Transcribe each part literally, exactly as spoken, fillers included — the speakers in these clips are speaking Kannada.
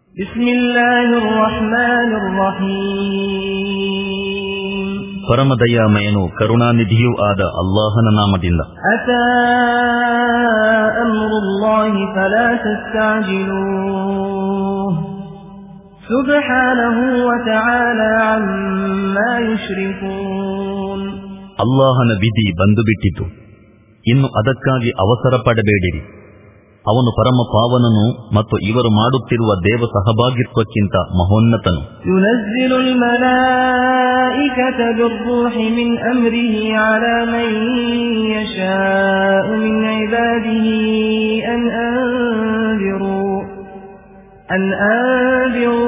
ಬಿಸ್ಮಿಲ್ಲಾಹಿರ್ ರಹ್ಮಾನಿರ್ ರಹೀಮ್. ಪರಮದಯಾಮಯನು ಕರುಣಾನಿಧಿಯೂ ಆದ ಅಲ್ಲಾಹನ ನಾಮದಿಂದ. ಅತಾ ಅಮ್ರುಲ್ಲಾಹಿ ಫಲಾ ತಸ್ತಅಜಿಲೂಹ್ ಸುಬ್ಹಾನಹು ವ ತಆಲಾ ಅಮ್ಮಾ ಯುಶ್ರಿಕೂನ್. ಅಲ್ಲಾಹನ ವಿಧಿ ಬಂದು ಬಿಟ್ಟಿತು, ಇನ್ನು ಅದಕ್ಕಾಗಿ ಅವಸರ ಪಡಬೇಡಿರಿ. ಅವನು ಪರಮ ಪಾವನನು ಮತ್ತು ಇವರು ಮಾಡುತ್ತಿರುವ ದೇವ ಸಹಭಾಗಿತ್ವಕ್ಕಿಂತ ಮಹೋನ್ನತನು. ಯುನಜ್ಜಿಲುಲ್ ಮಲಾಯಿಕತ ಬಿರ್ರೂಹಿ ಮಿನ್ ಅಮ್ರಿಹಿ ಅಲಾ ಮನ್ ಯಶಾಅು ಮಿನ್ ಇಬಾದಿಹಿ ಅನ್ ಅಂದಿರು ಅನ್ ಅಂದಿರು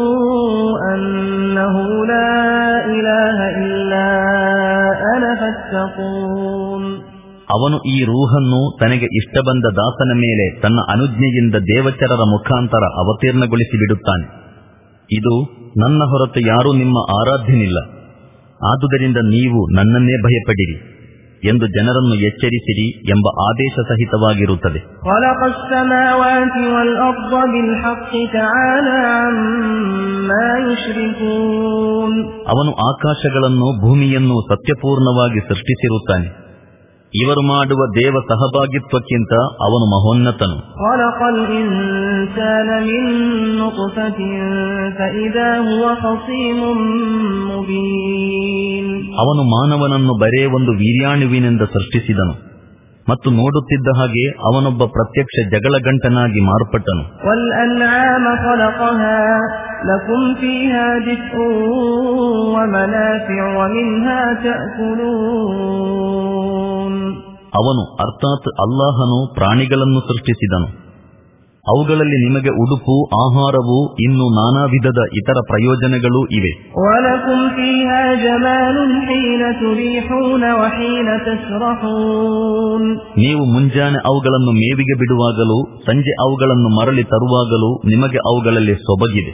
ಅನ್ನಹು ಲಾ ಇಲಾಹ ಇಲ್ಲಾ ಅನ ಫತ್ತಕೂನ್. ಅವನು ಈ ರೂಹನ್ನು ತನಗೆ ಇಷ್ಟ ಬಂದ ದಾಸನ ಮೇಲೆ ತನ್ನ ಅನುಜ್ಞೆಯಿಂದ ದೇವಚರರ ಮುಖಾಂತರ ಅವತೀರ್ಣಗೊಳಿಸಿ ಬಿಡುತ್ತಾನೆ. ಇದು ನನ್ನ ಹೊರತು ಯಾರೂ ನಿಮ್ಮ ಆರಾಧ್ಯನಿಲ್ಲ, ಆದುದರಿಂದ ನೀವು ನನ್ನನ್ನೇ ಭಯಪಡಿರಿ ಎಂದು ಜನರನ್ನು ಎಚ್ಚರಿಸಿರಿ ಎಂಬ ಆದೇಶ ಸಹಿತವಾಗಿರುತ್ತದೆ. ಅವನು ಆಕಾಶಗಳನ್ನು ಭೂಮಿಯನ್ನು ಸತ್ಯಪೂರ್ಣವಾಗಿ ಸೃಷ್ಟಿಸಿರುತ್ತಾನೆ. ಇವರು ಮಾಡುವ ದೇವ ಸಹಭಾಗಿತ್ವಕ್ಕಿಂತ ಅವನು ಮಹೋನ್ನತನು. ಅವನು ಮಾನವನನ್ನು ಬರೇ ಒಂದು ವೀರ್ಯಾಣುವಿನಿಂದ ಸೃಷ್ಟಿಸಿದನು ಮತ್ತು ನೋಡುತ್ತಿದ್ದ ಹಾಗೆ ಅವನೊಬ್ಬ ಪ್ರತ್ಯಕ್ಷ ಜಗಳಗಂಟನಾಗಿ ಮಾರ್ಪಟ್ಟನು. ಅವನು ಅರ್ಥಾತ್ ಅಲ್ಲಾಹನು ಪ್ರಾಣಿಗಳನ್ನು ಸೃಷ್ಟಿಸಿದನು. ಅವುಗಳಲ್ಲಿ ನಿಮಗೆ ಉಡುಪು, ಆಹಾರವು, ಇನ್ನು ನಾನಾ ವಿಧದ ಇತರ ಪ್ರಯೋಜನಗಳೂ ಇವೆ. ನೀವು ಮುಂಜಾನೆ ಅವುಗಳನ್ನು ಮೇವಿಗೆ ಬಿಡುವಾಗಲೂ ಸಂಜೆ ಅವುಗಳನ್ನು ಮರಳಿ ತರುವಾಗಲೂ ನಿಮಗೆ ಅವುಗಳಲ್ಲಿ ಸೊಬಗಿದೆ.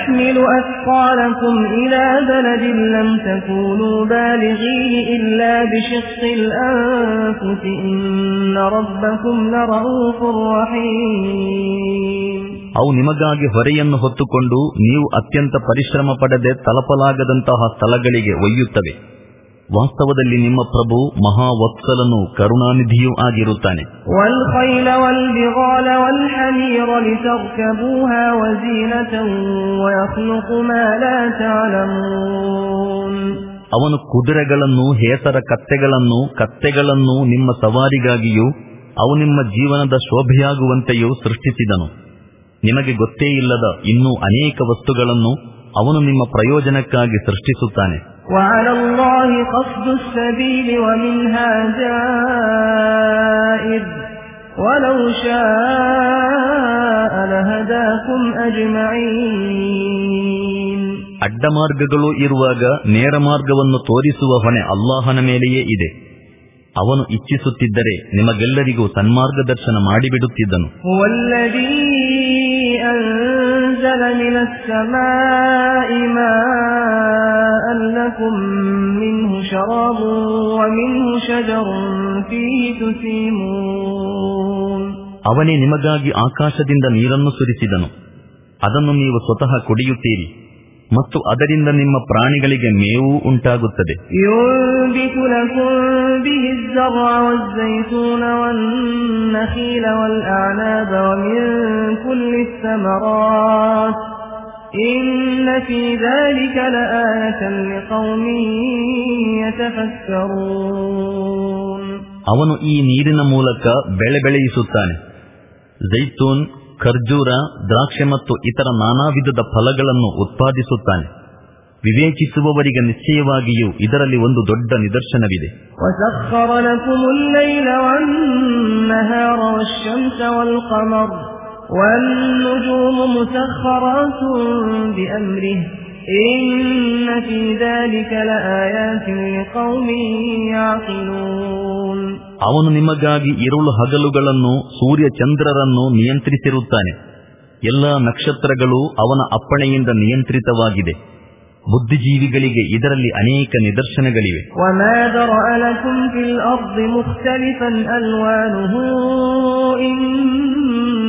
ಅವು ನಿಮಗಾಗಿ ಹೊರೆಯನ್ನು ಹೊತ್ತುಕೊಂಡು ನೀವು ಅತ್ಯಂತ ಪರಿಶ್ರಮ ಪಡದೆ ತಲುಪಲಾಗದಂತಹ ಸ್ಥಳಗಳಿಗೆ ಒಯ್ಯುತ್ತವೆ. ವಾಸ್ತವದಲ್ಲಿ ನಿಮ್ಮ ಪ್ರಭು ಮಹಾವತ್ಸಲನು ಕರುಣಾನಿಧಿಯೂ ಆಗಿರುತ್ತಾನೆ. ಅವನು ಕುದುರೆಗಳನ್ನು, ಹೇಸರ ಕತ್ತೆಗಳನ್ನು, ಕತ್ತೆಗಳನ್ನು ನಿಮ್ಮ ಸವಾರಿಗಾಗಿಯೂ ಅವು ನಿಮ್ಮ ಜೀವನದ ಶೋಭೆಯಾಗುವಂತೆಯೂ ಸೃಷ್ಟಿಸಿದನು. ನಿಮಗೆ ಗೊತ್ತೇ ಇಲ್ಲದ ಇನ್ನೂ ಅನೇಕ ವಸ್ತುಗಳನ್ನು ಅವನು ನಿಮ್ಮ ಪ್ರಯೋಜನಕ್ಕಾಗಿ ಸೃಷ್ಟಿಸುತ್ತಾನೆ. ಅಡ್ಡಮಾರ್ಗಗಳು ಇರುವಾಗ ನೇರ ಮಾರ್ಗವನ್ನು ತೋರಿಸುವ ಹೊಣೆ ಅಲ್ಲಾಹನ ಮೇಲೆಯೇ ಇದೆ. ಅವನು ಇಚ್ಛಿಸುತ್ತಿದ್ದರೆ ನಿಮಗೆಲ್ಲರಿಗೂ ಸನ್ಮಾರ್ಗದರ್ಶನ ಮಾಡಿಬಿಡುತ್ತಿದ್ದನು. ಅವನೇ ನಿಮಗಾಗಿ ಆಕಾಶದಿಂದ ನೀರನ್ನು ಸುರಿಸಿದನು, ಅದನ್ನು ನೀವು ಸ್ವತಃ ಕುಡಿಯುತ್ತೀರಿ ಮತ್ತು ಅದರಿಂದ ನಿಮ್ಮ ಪ್ರಾಣಿಗಳಿಗೆ ಮೇವು ಉಂಟಾಗುತ್ತದೆ. ಅವನು ಈ ನೀರಿನ ಮೂಲಕ ಬೆಳೆ ಬೆಳೆಯಿಸುತ್ತಾನೆ. ಜೈತೂನ್, ಖರ್ಜೂರ, ದ್ರಾಕ್ಷೆ ಮತ್ತು ಇತರ ನಾನಾ ವಿಧದ ಫಲಗಳನ್ನು ಉತ್ಪಾದಿಸುತ್ತಾನೆ. ವಿವೇಚಿಸುವವರಿಗೆ ನಿಶ್ಚಯವಾಗಿಯೂ ಇದರಲ್ಲಿ ಒಂದು ದೊಡ್ಡ ನಿದರ್ಶನವಿದೆ. ಅವನು ನಿಮಗಾಗಿ ಇರುಳು ಹಗಲುಗಳನ್ನು, ಸೂರ್ಯ ಚಂದ್ರರನ್ನು ನಿಯಂತ್ರಿಸಿರುತ್ತಾನೆ. ಎಲ್ಲ ನಕ್ಷತ್ರಗಳು ಅವನ ಅಪ್ಪಣೆಯಿಂದ ನಿಯಂತ್ರಿತವಾಗಿದೆ. ಬುದ್ಧಿಜೀವಿಗಳಿಗೆ ಇದರಲ್ಲಿ ಅನೇಕ ನಿದರ್ಶನಗಳಿವೆ.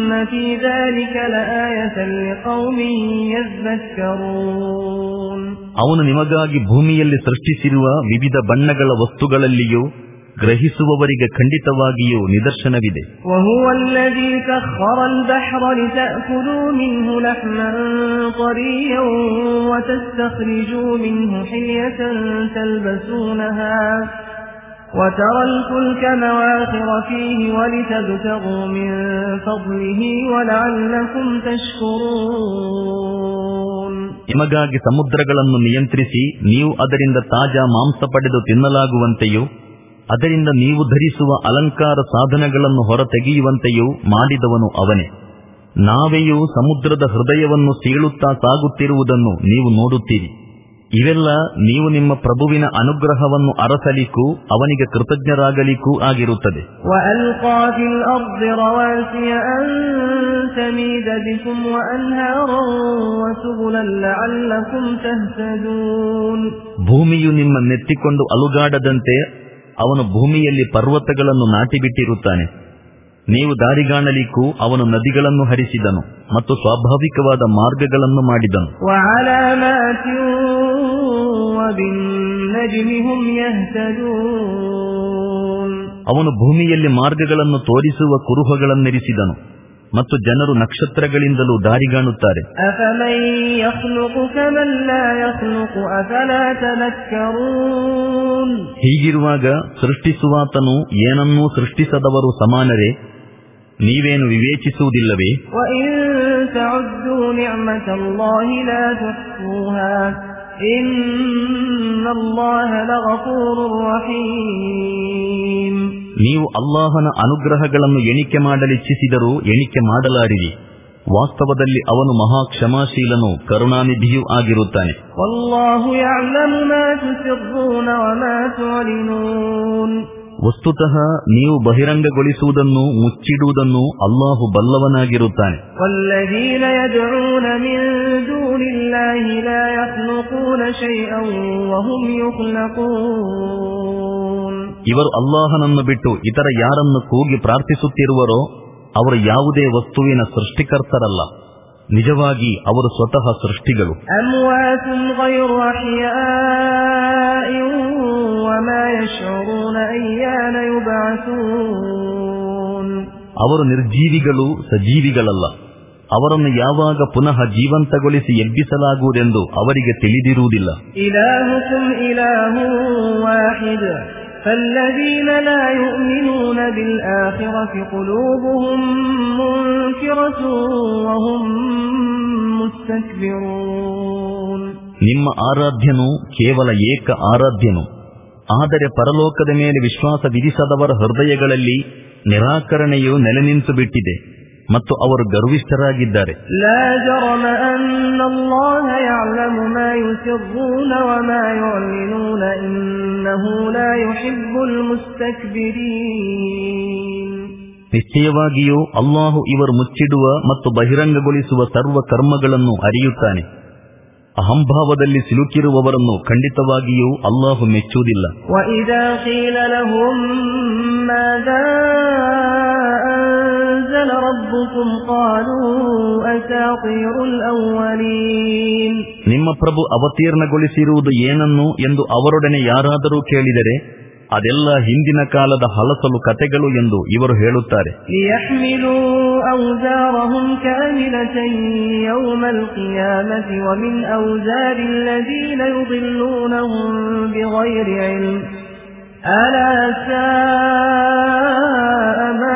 في ذلك لآية لقوم يذكرون. ಅವನು ನಿಮಗಾಗಿ ಭೂಮಿಯಲ್ಲಿ ಸೃಷ್ಟಿಸಿರುವ ವಿವಿಧ ಬಣ್ಣಗಳ ವಸ್ತುಗಳಲ್ಲಿಯೂ ಗ್ರಹಿಸುವವರಿಗೆ ಖಂಡಿತವಾಗಿಯೂ ನಿದರ್ಶನವಿದೆ. وهو الذي سخر البحر لتأكلوا منه لحما طريا وتستخرجوا منه حلية تلبسونها وترى الفلك مواخر فيه ولتبتغوا من فضله ولعلكم تشكرون. ನಿಮಗಾಗಿ ಸಮುದ್ರಗಳನ್ನು ನಿಯಂತ್ರಿಸಿ ನೀವು ಅದರಿಂದ ತಾಜಾ ಮಾಂಸ ಪಡೆದು ತಿನ್ನಲಾಗುವಂತೆಯೂ ಅದರಿಂದ ನೀವು ಧರಿಸುವ ಅಲಂಕಾರ ಸಾಧನಗಳನ್ನು ಹೊರತೆಗೆಯುವಂತೆಯೂ ಮಾಡಿದವನು ಅವನೇ. ನಾವೆಯೂ ಸಮುದ್ರದ ಹೃದಯವನ್ನು ಸೀಳುತ್ತಾ ಸಾಗುತ್ತಿರುವುದನ್ನು ನೀವು ನೋಡುತ್ತೀರಿ. ಇವೆಲ್ಲ ನೀವು ನಿಮ್ಮ ಪ್ರಭುವಿನ ಅನುಗ್ರಹವನ್ನು ಅರಸಲಿಕ್ಕೂ ಅವನಿಗೆ ಕೃತಜ್ಞರಾಗಲಿಕ್ಕೂ ಆಗಿರುತ್ತದೆ. ಭೂಮಿಯು ನಿಮ್ಮ ನೆತ್ತಿಕೊಂಡು ಅಲುಗಾಡದಂತೆ ಅವನು ಭೂಮಿಯಲ್ಲಿ ಪರ್ವತಗಳನ್ನು ನಾಟಿಬಿಟ್ಟಿರುತ್ತಾನೆ. ನೀವು ದಾರಿಗಾಣಲಿಕ್ಕೂ ಅವನು ನದಿಗಳನ್ನು ಹರಿಸಿದನು ಮತ್ತು ಸ್ವಾಭಾವಿಕವಾದ ಮಾರ್ಗಗಳನ್ನು ಮಾಡಿದನು. ಅವನು ಭೂಮಿಯಲ್ಲಿ ಮಾರ್ಗಗಳನ್ನು ತೋರಿಸುವ ಕುರುಹಗಳನ್ನಿರಿಸಿದನು ಮತ್ತು ಜನರು ನಕ್ಷತ್ರಗಳಿಂದಲೂ ದಾರಿಗಾಣುತ್ತಾರೆ. ಹೀಗಿರುವಾಗ ಸೃಷ್ಟಿಸುವಾತನು ಏನನ್ನೂ ಸೃಷ್ಟಿಸದವರು ಸಮಾನರೇ, ನೀವೇನು ವಿವೇಚಿಸುವುದಿಲ್ಲವೇ? ನೀವು ಅಲ್ಲಾಹನ ಅನುಗ್ರಹಗಳನ್ನು ಎಣಿಕೆ ಮಾಡಲಿಚ್ಛಿಸಿದರೂ ಎಣಿಕೆ ಮಾಡಲಾರಿರಿ. ವಾಸ್ತವದಲ್ಲಿ ಅವನು ಮಹಾ ಕ್ಷಮಾಶೀಲನೂ ಕರುಣಾನಿಧಿಯೂ ಆಗಿರುತ್ತಾನೆ. ವಸ್ತುತಃ ನೀವು ಬಹಿರಂಗಗೊಳಿಸುವುದನ್ನು ಮುಚ್ಚಿಡುವುದನ್ನು ಅಲ್ಲಾಹು ಬಲ್ಲವನಾಗಿರುತ್ತಾನೆ. ಇವರು ಅಲ್ಲಾಹನನ್ನು ಬಿಟ್ಟು ಇತರ ಯಾರನ್ನು ಕೂಗಿ ಪ್ರಾರ್ಥಿಸುತ್ತಿರುವರೋ ಅವರು ಯಾವುದೇ ವಸ್ತುವಿನ ಸೃಷ್ಟಿಕರ್ತರಲ್ಲ. ನಿಜವಾಗಿ ಅವರು ಸ್ವತಃ ಸೃಷ್ಟಿಗಳು. ಅವರು ನಿರ್ಜೀವಿಗಳು, ಸಜೀವಿಗಳಲ್ಲ. ಅವರನ್ನು ಯಾವಾಗ ಪುನಃ ಜೀವಂತಗೊಳಿಸಿ ಎಬ್ಬಿಸಲಾಗುವುದೆಂದು ಅವರಿಗೆ ತಿಳಿದಿರುವುದಿಲ್ಲ. فالذين لا يؤمنون بالآخرة قلوبهم منكرة وهم مستكبرون. ನಿಮ್ಮ ಆರಾಧ್ಯನು ಕೇವಲ ಏಕ ಆರಾಧ್ಯನು. ಆದರೆ ಪರಲೋಕದ ಮೇಲೆ ವಿಶ್ವಾಸ ವಿಧಿಸದವರ ಹೃದಯಗಳಲ್ಲಿ ನಿರಾಕರಣೆಯು ನೆಲೆ ನಿಂತು ಬಿಟ್ಟಿದೆ ಮತ್ತು ಅವರು ಗರ್ವಿಷ್ಠರಾಗಿದ್ದಾರೆ. ಲಾ ಜರಮ ಅನ್ನ ಅಲ್ಲಾಹ ಯಅಲಮು ಮಾ ಯುಸಿರ್ರೂನ ವಮಾ ಯುಅ್ಲಿನೂನ ಇನ್ನಹು ಲಾ ಯುಹಿಬ್ಬುಲ್ ಮುಸ್ತಕ್ಬಿರೀನ್. ನಿಶ್ಚಯವಾಗಿಯೂ ಅಲ್ಲಾಹು ಇವರು ಮುಚ್ಚಿಡುವ ಮತ್ತು ಬಹಿರಂಗಗೊಳಿಸುವ ಸರ್ವ ಕರ್ಮಗಳನ್ನು ಅರಿಯುತ್ತಾನೆ. ಅಹಂಭಾವದಲ್ಲಿ ಸಿಲುಕಿರುವವರನ್ನು ಖಂಡಿತವಾಗಿಯೂ ಅಲ್ಲಾಹು ಮೆಚ್ಚುವುದಿಲ್ಲ. ವಇದಾ ಖೀಲ ಲಹುಂ ಮಾದಾ ಅನ್ಜಲ ರಬ್ಬುಕುಂ ಖಾಲೂ ಅಸಾತೀರುಲ್ ಅವ್ವಲೀನ್. ನಿಮ್ಮ ಪ್ರಭು ಅವತೀರ್ಣಗೊಳಿಸಿರುವುದು ಏನನ್ನು ಎಂದು ಅವರೊಡನೆ ಯಾರಾದರೂ ಕೇಳಿದರೆ ಅದೆಲ್ಲ ಹಿಂದಿನ ಕಾಲದ ಹಲಸಲು ಕತೆಗಳು ಎಂದು ಇವರು ಹೇಳುತ್ತಾರೆ. ಲಿಯಹ್ಮಿಲೂ ಔಜಾರಹುಂ ಕಾಮಿಲತನ್ ಯೌಮಲ್ ಕಿಯಾಮತಿ ವಮಿನ್ ಔಜಾರಿಲ್ಲದೀನ ಯುದಿಲ್ಲೂನಹುಂ ಬಿಗೈರಿ ಇಲ್ಮ್ ಅಲಾ ಸಾಅ ಮಾ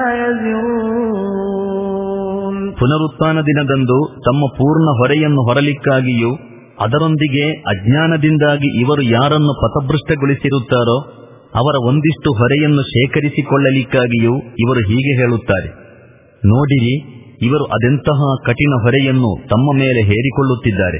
ಯಜಿರೂನ್. ಪುನರುತ್ಥಾನ ದಿನದಂದು ತಮ್ಮ ಪೂರ್ಣ ಹೊರೆಯನ್ನು ಹೊರಲಿಕ್ಕಾಗಿಯೂ ಅದರೊಂದಿಗೆ ಅಜ್ಞಾನದಿಂದಾಗಿ ಇವರು ಯಾರನ್ನು ಪಥಭೃಷ್ಟಗೊಳಿಸಿರುತ್ತಾರೋ ಅವರ ಒಂದಿಷ್ಟು ಹೊರೆಯನ್ನು ಶೇಖರಿಸಿಕೊಳ್ಳಲಿಕ್ಕಾಗಿಯೂ ಇವರು ಹೀಗೆ ಹೇಳುತ್ತಾರೆ. ನೋಡಿರಿ, ಇವರು ಅದೆಂತಹ ಕಠಿಣ ಹೊರೆಯನ್ನು ತಮ್ಮ ಮೇಲೆ ಹೇರಿಕೊಳ್ಳುತ್ತಿದ್ದಾರೆ.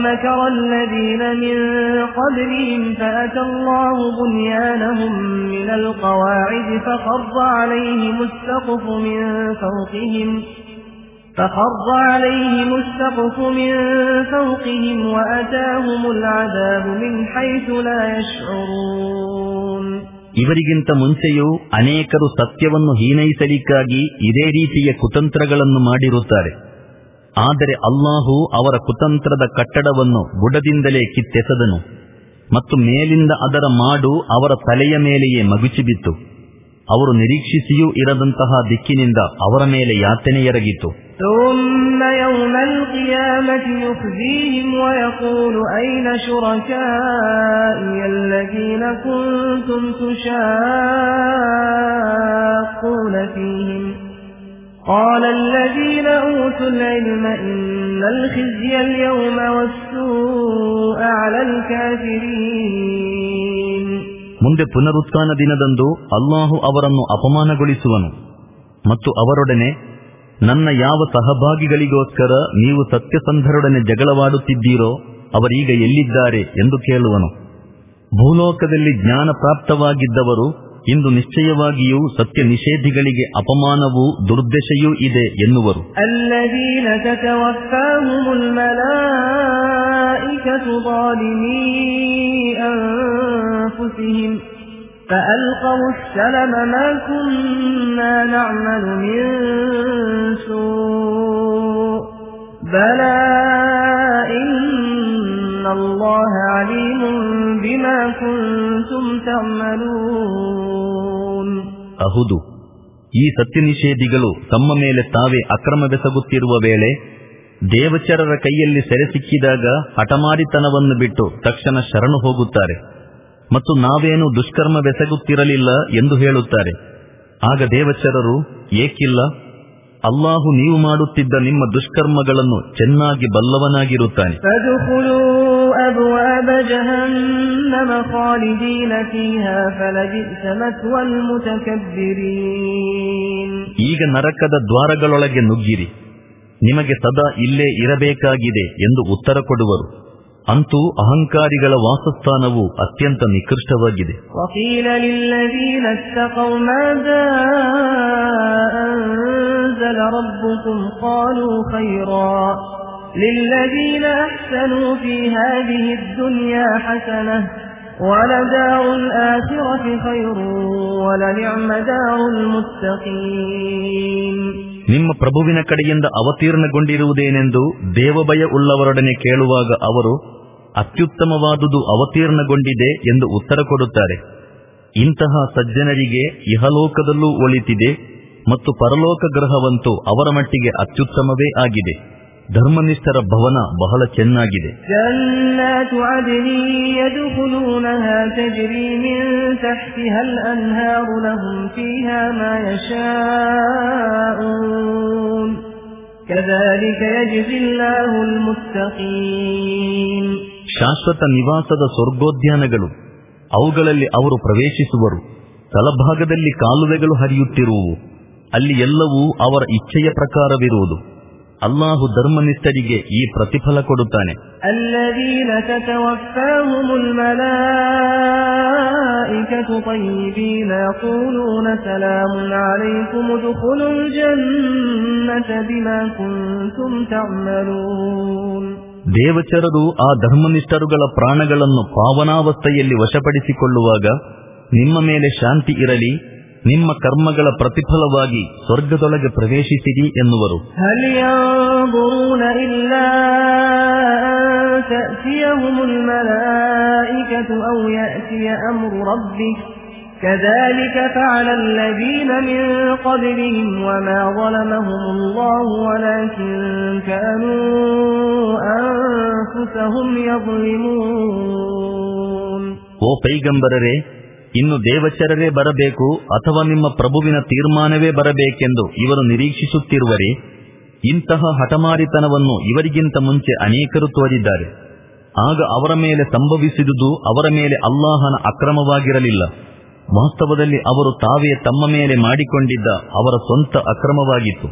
فخر عليهم السقف من فوقهم وأتاهم العذاب من حيث لا يشعرون. ಇವರಿಗಿಂತ ಮುಂಚೆಯೂ ಅನೇಕರು ಸತ್ಯವನ್ನು ಹೀನೈಸಲಿಕ್ಕಾಗಿ ಇದೇ ರೀತಿಯ ಕುತಂತ್ರಗಳನ್ನು ಮಾಡಿರುತ್ತಾರೆ. ಆದರೆ ಅಲ್ಲಾಹು ಅವರ ಕುತಂತ್ರದ ಕಟ್ಟಡವನ್ನು ಬುಡದಿಂದಲೇ ಕಿತ್ತೆಸೆದನು ಮತ್ತು ಮೇಲಿಂದ ಅದರ ಮಾಡು ಅವರ ತಲೆಯ ಮೇಲೆಯೇ ಮಗುಚಿಬಿತ್ತು. ಅವರು ನಿರೀಕ್ಷಿಸಿಯೂ ಇರದಂತಹ ದಿಕ್ಕಿನಿಂದ ಅವರ ಮೇಲೆ ಯಾತನೆ ಎರಗಿತು. ثم يوم القيامة يخزيهم ويقول أين شركائي الذين كنتم تشاقون فيهم قال الذين أوتوا العلم إن الخزي اليوم والسوء على الكافرين. ಮುಂದೆ ಪುನರುತ್ಥಾನ ದಿನದಂದು ಅಲ್ಲಾಹು ಅವರನ್ನು ಅಪಮಾನಗೊಳಿಸುವನು ಮತ್ತು ಅವರೊಡನೆ, ನನ್ನ ಯಾವ ಸಹಭಾಗಿಗಳಿಗೋಸ್ಕರ ನೀವು ಸತ್ಯಸಂಧರೊಡನೆ ಜಗಳವಾಡುತ್ತಿದ್ದೀರೋ ಅವರೀಗ ಎಲ್ಲಿದ್ದಾರೆ ಎಂದು ಕೇಳುವನು. ಭೂಲೋಕದಲ್ಲಿ ಜ್ಞಾನ ಪ್ರಾಪ್ತವಾಗಿದ್ದವರು ಇಂದು ನಿಶ್ಚಯವಾಗಿಯೂ ಸತ್ಯ ನಿಷೇಧಿಗಳಿಗೆ ಅಪಮಾನವೂ ದುರ್ದಶೆಯೂ ಇದೆ ಎನ್ನುವರು. الذين تتوفاهم الملائكة ظالمي أنفسهم فألقوا السلم ما كنا نعمل من سوء بلى إن الله عليم بما كنتم تعملون. ಅಹುದು, ಈ ಸತ್ಯ ನಿಷೇಧಿಗಳು ತಮ್ಮ ಮೇಲೆ ತಾವೇ ಅಕ್ರಮವೆಸಗುತ್ತಿರುವ ವೇಳೆ ದೇವಚರರ ಕೈಯಲ್ಲಿ ಸೆರೆ ಸಿಕ್ಕಿದಾಗ ಹಠಮಾರಿತನವನ್ನು ಬಿಟ್ಟು ತಕ್ಷಣ ಶರಣು ಹೋಗುತ್ತಾರೆ ಮತ್ತು ನಾವೇನು ದುಷ್ಕರ್ಮವೆಸಗುತ್ತಿರಲಿಲ್ಲ ಎಂದು ಹೇಳುತ್ತಾರೆ. ಆಗ ದೇವಚರರು, ಏಕಿಲ್ಲ, ಅಲ್ಲಾಹು ನೀವು ಮಾಡುತ್ತಿದ್ದ ನಿಮ್ಮ ದುಷ್ಕರ್ಮಗಳನ್ನು ಚೆನ್ನಾಗಿ ಬಲ್ಲವನಾಗಿರುತ್ತಾನೆ. ಈಗ ನರಕದ ದ್ವಾರಗಳೊಳಗೆ ನುಗ್ಗಿರಿ, ನಿಮಗೆ ಸದಾ ಇಲ್ಲೇ ಇರಬೇಕಾಗಿದೆ ಎಂದು ಉತ್ತರ ಕೊಡುವರು. ಅಂತೂ ಅಹಂಕಾರಿಗಳ ವಾಸಸ್ಥಾನವು ಅತ್ಯಂತ ನಿಕೃಷ್ಟವಾಗಿದೆ. للذين أحسنوا في هذه الدنيا حسنة ولدار الآخرة خير ولنعم دار المتقين. ನಿಮ್ಮ ಪ್ರಭುವಿನ ಕಡೆಯಿಂದ ಅವತೀರ್ಣಗೊಂಡಿರುವುದೇನೆಂದು ದೇವಭಯ ಉಳ್ಳವರೊಡನೆ ಕೇಳುವಾಗ ಅವರು, ಅತ್ಯುತ್ತಮವಾದುದು ಅವತೀರ್ಣಗೊಂಡಿದೆ ಎಂದು ಉತ್ತರ ಕೊಡುತ್ತಾರೆ. ಇಂತಹ ಸಜ್ಜನರಿಗೆ ಇಹಲೋಕದಲ್ಲೂ ಒಳಿತಿದೆ ಮತ್ತು ಪರಲೋಕ ಗೃಹವಂತೂ ಅವರ ಮಟ್ಟಿಗೆ ಅತ್ಯುತ್ತಮವೇ ಆಗಿದೆ. ಧರ್ಮನಿಷ್ಠರ ಭವನ ಬಹಳ ಚೆನ್ನಾಗಿದೆ. ಜನ್ನಾತು ಅದ್ನಿ ಯದ್ಖುಲೂನಹಾ ತಜ್ರಿ ಮಿನ್ ತಹ್ತಿಹಾ ಅಲ್-ಅನ್ಹಾರು ಲಹುಂ ಫೀಹಾ ಮಾ ಯಶಾಊನ್ ಕذلك ಯಜ್ಜಿ ಅಲ್ಲಾಹು ಅಲ್-ಮುತ್ತಖೀನ್. ಶಾಶ್ವತ ನಿವಾಸದ ಸ್ವರ್ಗೋದ್ಯಾನಗಳು, ಅವುಗಳಲ್ಲಿ ಅವರು ಪ್ರವೇಶಿಸುವರು. ತಲಭಾಗದಲ್ಲಿ ಕಾಲುವೆಗಳು ಹರಿಯುತ್ತಿರುವು, ಅಲ್ಲಿ ಎಲ್ಲವೂ ಅವರ ಇಚ್ಛೆಯ ಪ್ರಕಾರವಿರುವುದು. ಅಲ್ಲಾಹು ಧರ್ಮನಿಷ್ಠರಿಗೆ ಈ ಪ್ರತಿಫಲ ಕೊಡುತ್ತಾನೆ. الذين تتوفاهم الملائكة طيبين يقولون سلام عليكم ادخلوا الجنة بما كنتم تعملون. ದೇವಚರರು ಆ ಧರ್ಮನಿಷ್ಠರುಗಳ ಪ್ರಾಣಗಳನ್ನು ಪಾವನಾವಸ್ಥೆಯಲ್ಲಿ ವಶಪಡಿಸಿಕೊಳ್ಳುವಾಗ, ನಿಮ್ಮ ಮೇಲೆ ಶಾಂತಿ ಇರಲಿ, ನಿಮ್ಮ ಕರ್ಮಗಳ ಪ್ರತಿಫಲವಾಗಿ ಸ್ವರ್ಗದೊಳಗೆ ಪ್ರವೇಶಿಸಿರಿ ಎನ್ನುವರು. ಹಲ್ ಯಂظುರೂನ ಇಲ್ಲಾ ಅನ್ ತಅತಿಯಹುಮುಲ್ ಮಲಾಯಿಕತು ಔ ಯಅತಿಯ ಅಮ್ರು ರಬ್ಬಿಕ್ كذلك فعل الذين من قبلهم وما ظلمهم الله ولكن كانوا أنفسهم يظلمون. ಓ ಪೈಗಂಬರರೇ, ಇನ್ನು ದೇವಚರರೇ ಬರಬೇಕು ಅಥವಾ ನಿಮ್ಮ ಪ್ರಭುವಿನ ತೀರ್ಮಾನವೇ ಬರಬೇಕೆಂದು ಇವರು ನಿರೀಕ್ಷಿಸುತ್ತಿರುವರೇ? ಇಂತಹ ಹಠಮಾರಿತನವನ್ನು ಇವರಿಗಿಂತ ಮುಂಚೆ ಅನೇಕರು ತೋರಿದ್ದಾರೆ. ಆಗ ಅವರ ಮೇಲೆ ಸಂಭವಿಸಿದುದು ಅವರ ಮೇಲೆ ಅಲ್ಲಾಹನ ಅಕ್ರಮವಾಗಿರಲಿಲ್ಲ. ವಾಸ್ತವದಲ್ಲಿ ಅವರು ತಾವೇ ತಮ್ಮ ಮೇಲೆ ಮಾಡಿಕೊಂಡಿದ್ದ ಅವರ ಸ್ವಂತ ಅಕ್ರಮವಾಗಿತ್ತು.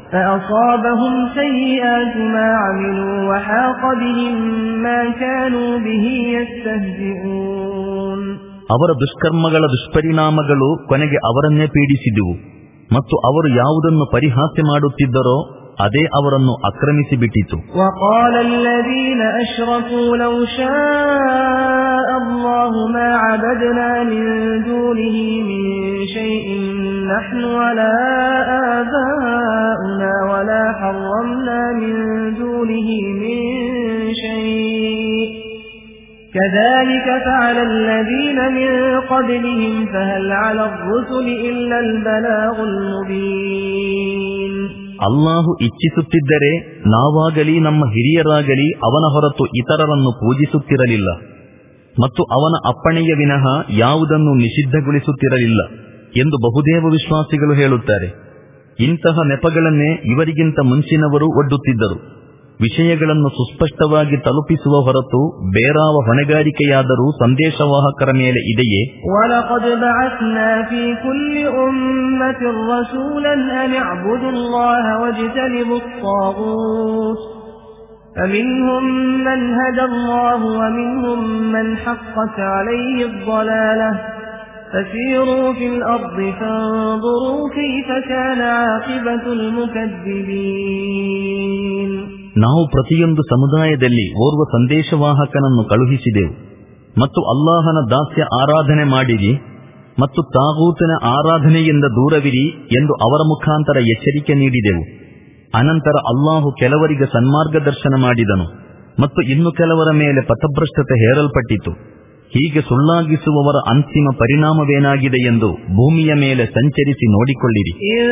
ಅವರ ದುಷ್ಕರ್ಮಗಳ ದುಷ್ಪರಿಣಾಮಗಳು ಕೊನೆಗೆ ಅವರನ್ನೇ ಪೀಡಿಸಿದುವು ಮತ್ತು ಅವರು ಯಾವುದನ್ನು ಪರಿಹಾಸ್ಯ ಮಾಡುತ್ತಿದ್ದರೋ ಅದೇ ಅವರನ್ನು ಆಕ್ರಮಿಸಿ ಬಿಟ್ಟಿತು. وقال الذين أشركوا لو شاء الله ما عبدنا من دونه من شيء نحن ولا آباؤنا ولا حرمنا من دونه من شيء كذلك فعل الذين من قبلهم فهل على الرسل إلا البلاغ المبين. ಅಲ್ಲಾಹು ಇಚ್ಛಿಸುತ್ತಿದ್ದರೆ ನಾವಾಗಲಿ ನಮ್ಮ ಹಿರಿಯರಾಗಲಿ ಅವನ ಹೊರತು ಇತರರನ್ನು ಪೂಜಿಸುತ್ತಿರಲಿಲ್ಲ ಮತ್ತು ಅವನ ಅಪ್ಪಣೆಯ ವಿನಃ ಯಾವುದನ್ನು ನಿಷಿದ್ಧಗೊಳಿಸುತ್ತಿರಲಿಲ್ಲ ಎಂದು ಬಹುದೇವ ವಿಶ್ವಾಸಿಗಳು ಹೇಳುತ್ತಾರೆ. ಇಂತಹ ನೆಪಗಳನ್ನೇ ಇವರಿಗಿಂತ ಮುಂಚಿನವರು ಒಡ್ಡುತ್ತಿದ್ದರು. ವಿಷಯಗಳನ್ನು ಸುಸ್ಪಷ್ಟವಾಗಿ ತಲುಪಿಸುವ ಹೊರತು ಬೇರಾವ ಹೊಣೆಗಾರಿಕೆಯಾದರೂ ಸಂದೇಶವಾಹಕರ ಮೇಲೆ ಇದೆಯೇ? وَلَقَدْ بَعَثْنَا فِي كُلِّ أُمَّةٍ رَسُولًا أَنِ اعْبُدُوا اللَّهَ وَاجْتَنِبُوا الطَّاغُوتَ فَمِنْهُمْ مَنْ هَدَى اللَّهُ وَمِنْهُمْ مَنْ حَقَّتْ عَلَيْهِ الضَّلَالَةُ فَسِيرُوا فِي الْأَرْضِ فَانظُرُوا كَيْفَ كَانَ عَاقِبَةُ الْمُكَذِّبِينَ. ನಾವು ಪ್ರತಿಯೊಂದು ಸಮುದಾಯದಲ್ಲಿ ಓರ್ವ ಸಂದೇಶವಾಹಕನನ್ನು ಕಳುಹಿಸಿದೆವು ಮತ್ತು ಅಲ್ಲಾಹನ ದಾಸ್ಯ ಆರಾಧನೆ ಮಾಡಿರಿ ಮತ್ತು ತಾಗೂತನ ಆರಾಧನೆಯಿಂದ ದೂರವಿರಿ ಎಂದು ಅವರ ಮುಖಾಂತರ ಎಚ್ಚರಿಕೆ ನೀಡಿದೆವು. ಅನಂತರ ಅಲ್ಲಾಹು ಕೆಲವರಿಗೆ ಸನ್ಮಾರ್ಗದರ್ಶನ ಮಾಡಿದನು ಮತ್ತು ಇನ್ನು ಕೆಲವರ ಮೇಲೆ ಪಥಭ್ರಷ್ಟತೆ ಹೇರಲ್ಪಟ್ಟಿತು. ಹೀಗೆ ಸುಳ್ಳಾಗಿಸುವವರ ಅಂತಿಮ ಪರಿಣಾಮವೇನಾಗಿದೆ ಎಂದು ಭೂಮಿಯ ಮೇಲೆ ಸಂಚರಿಸಿ ನೋಡಿಕೊಳ್ಳಿರಿ.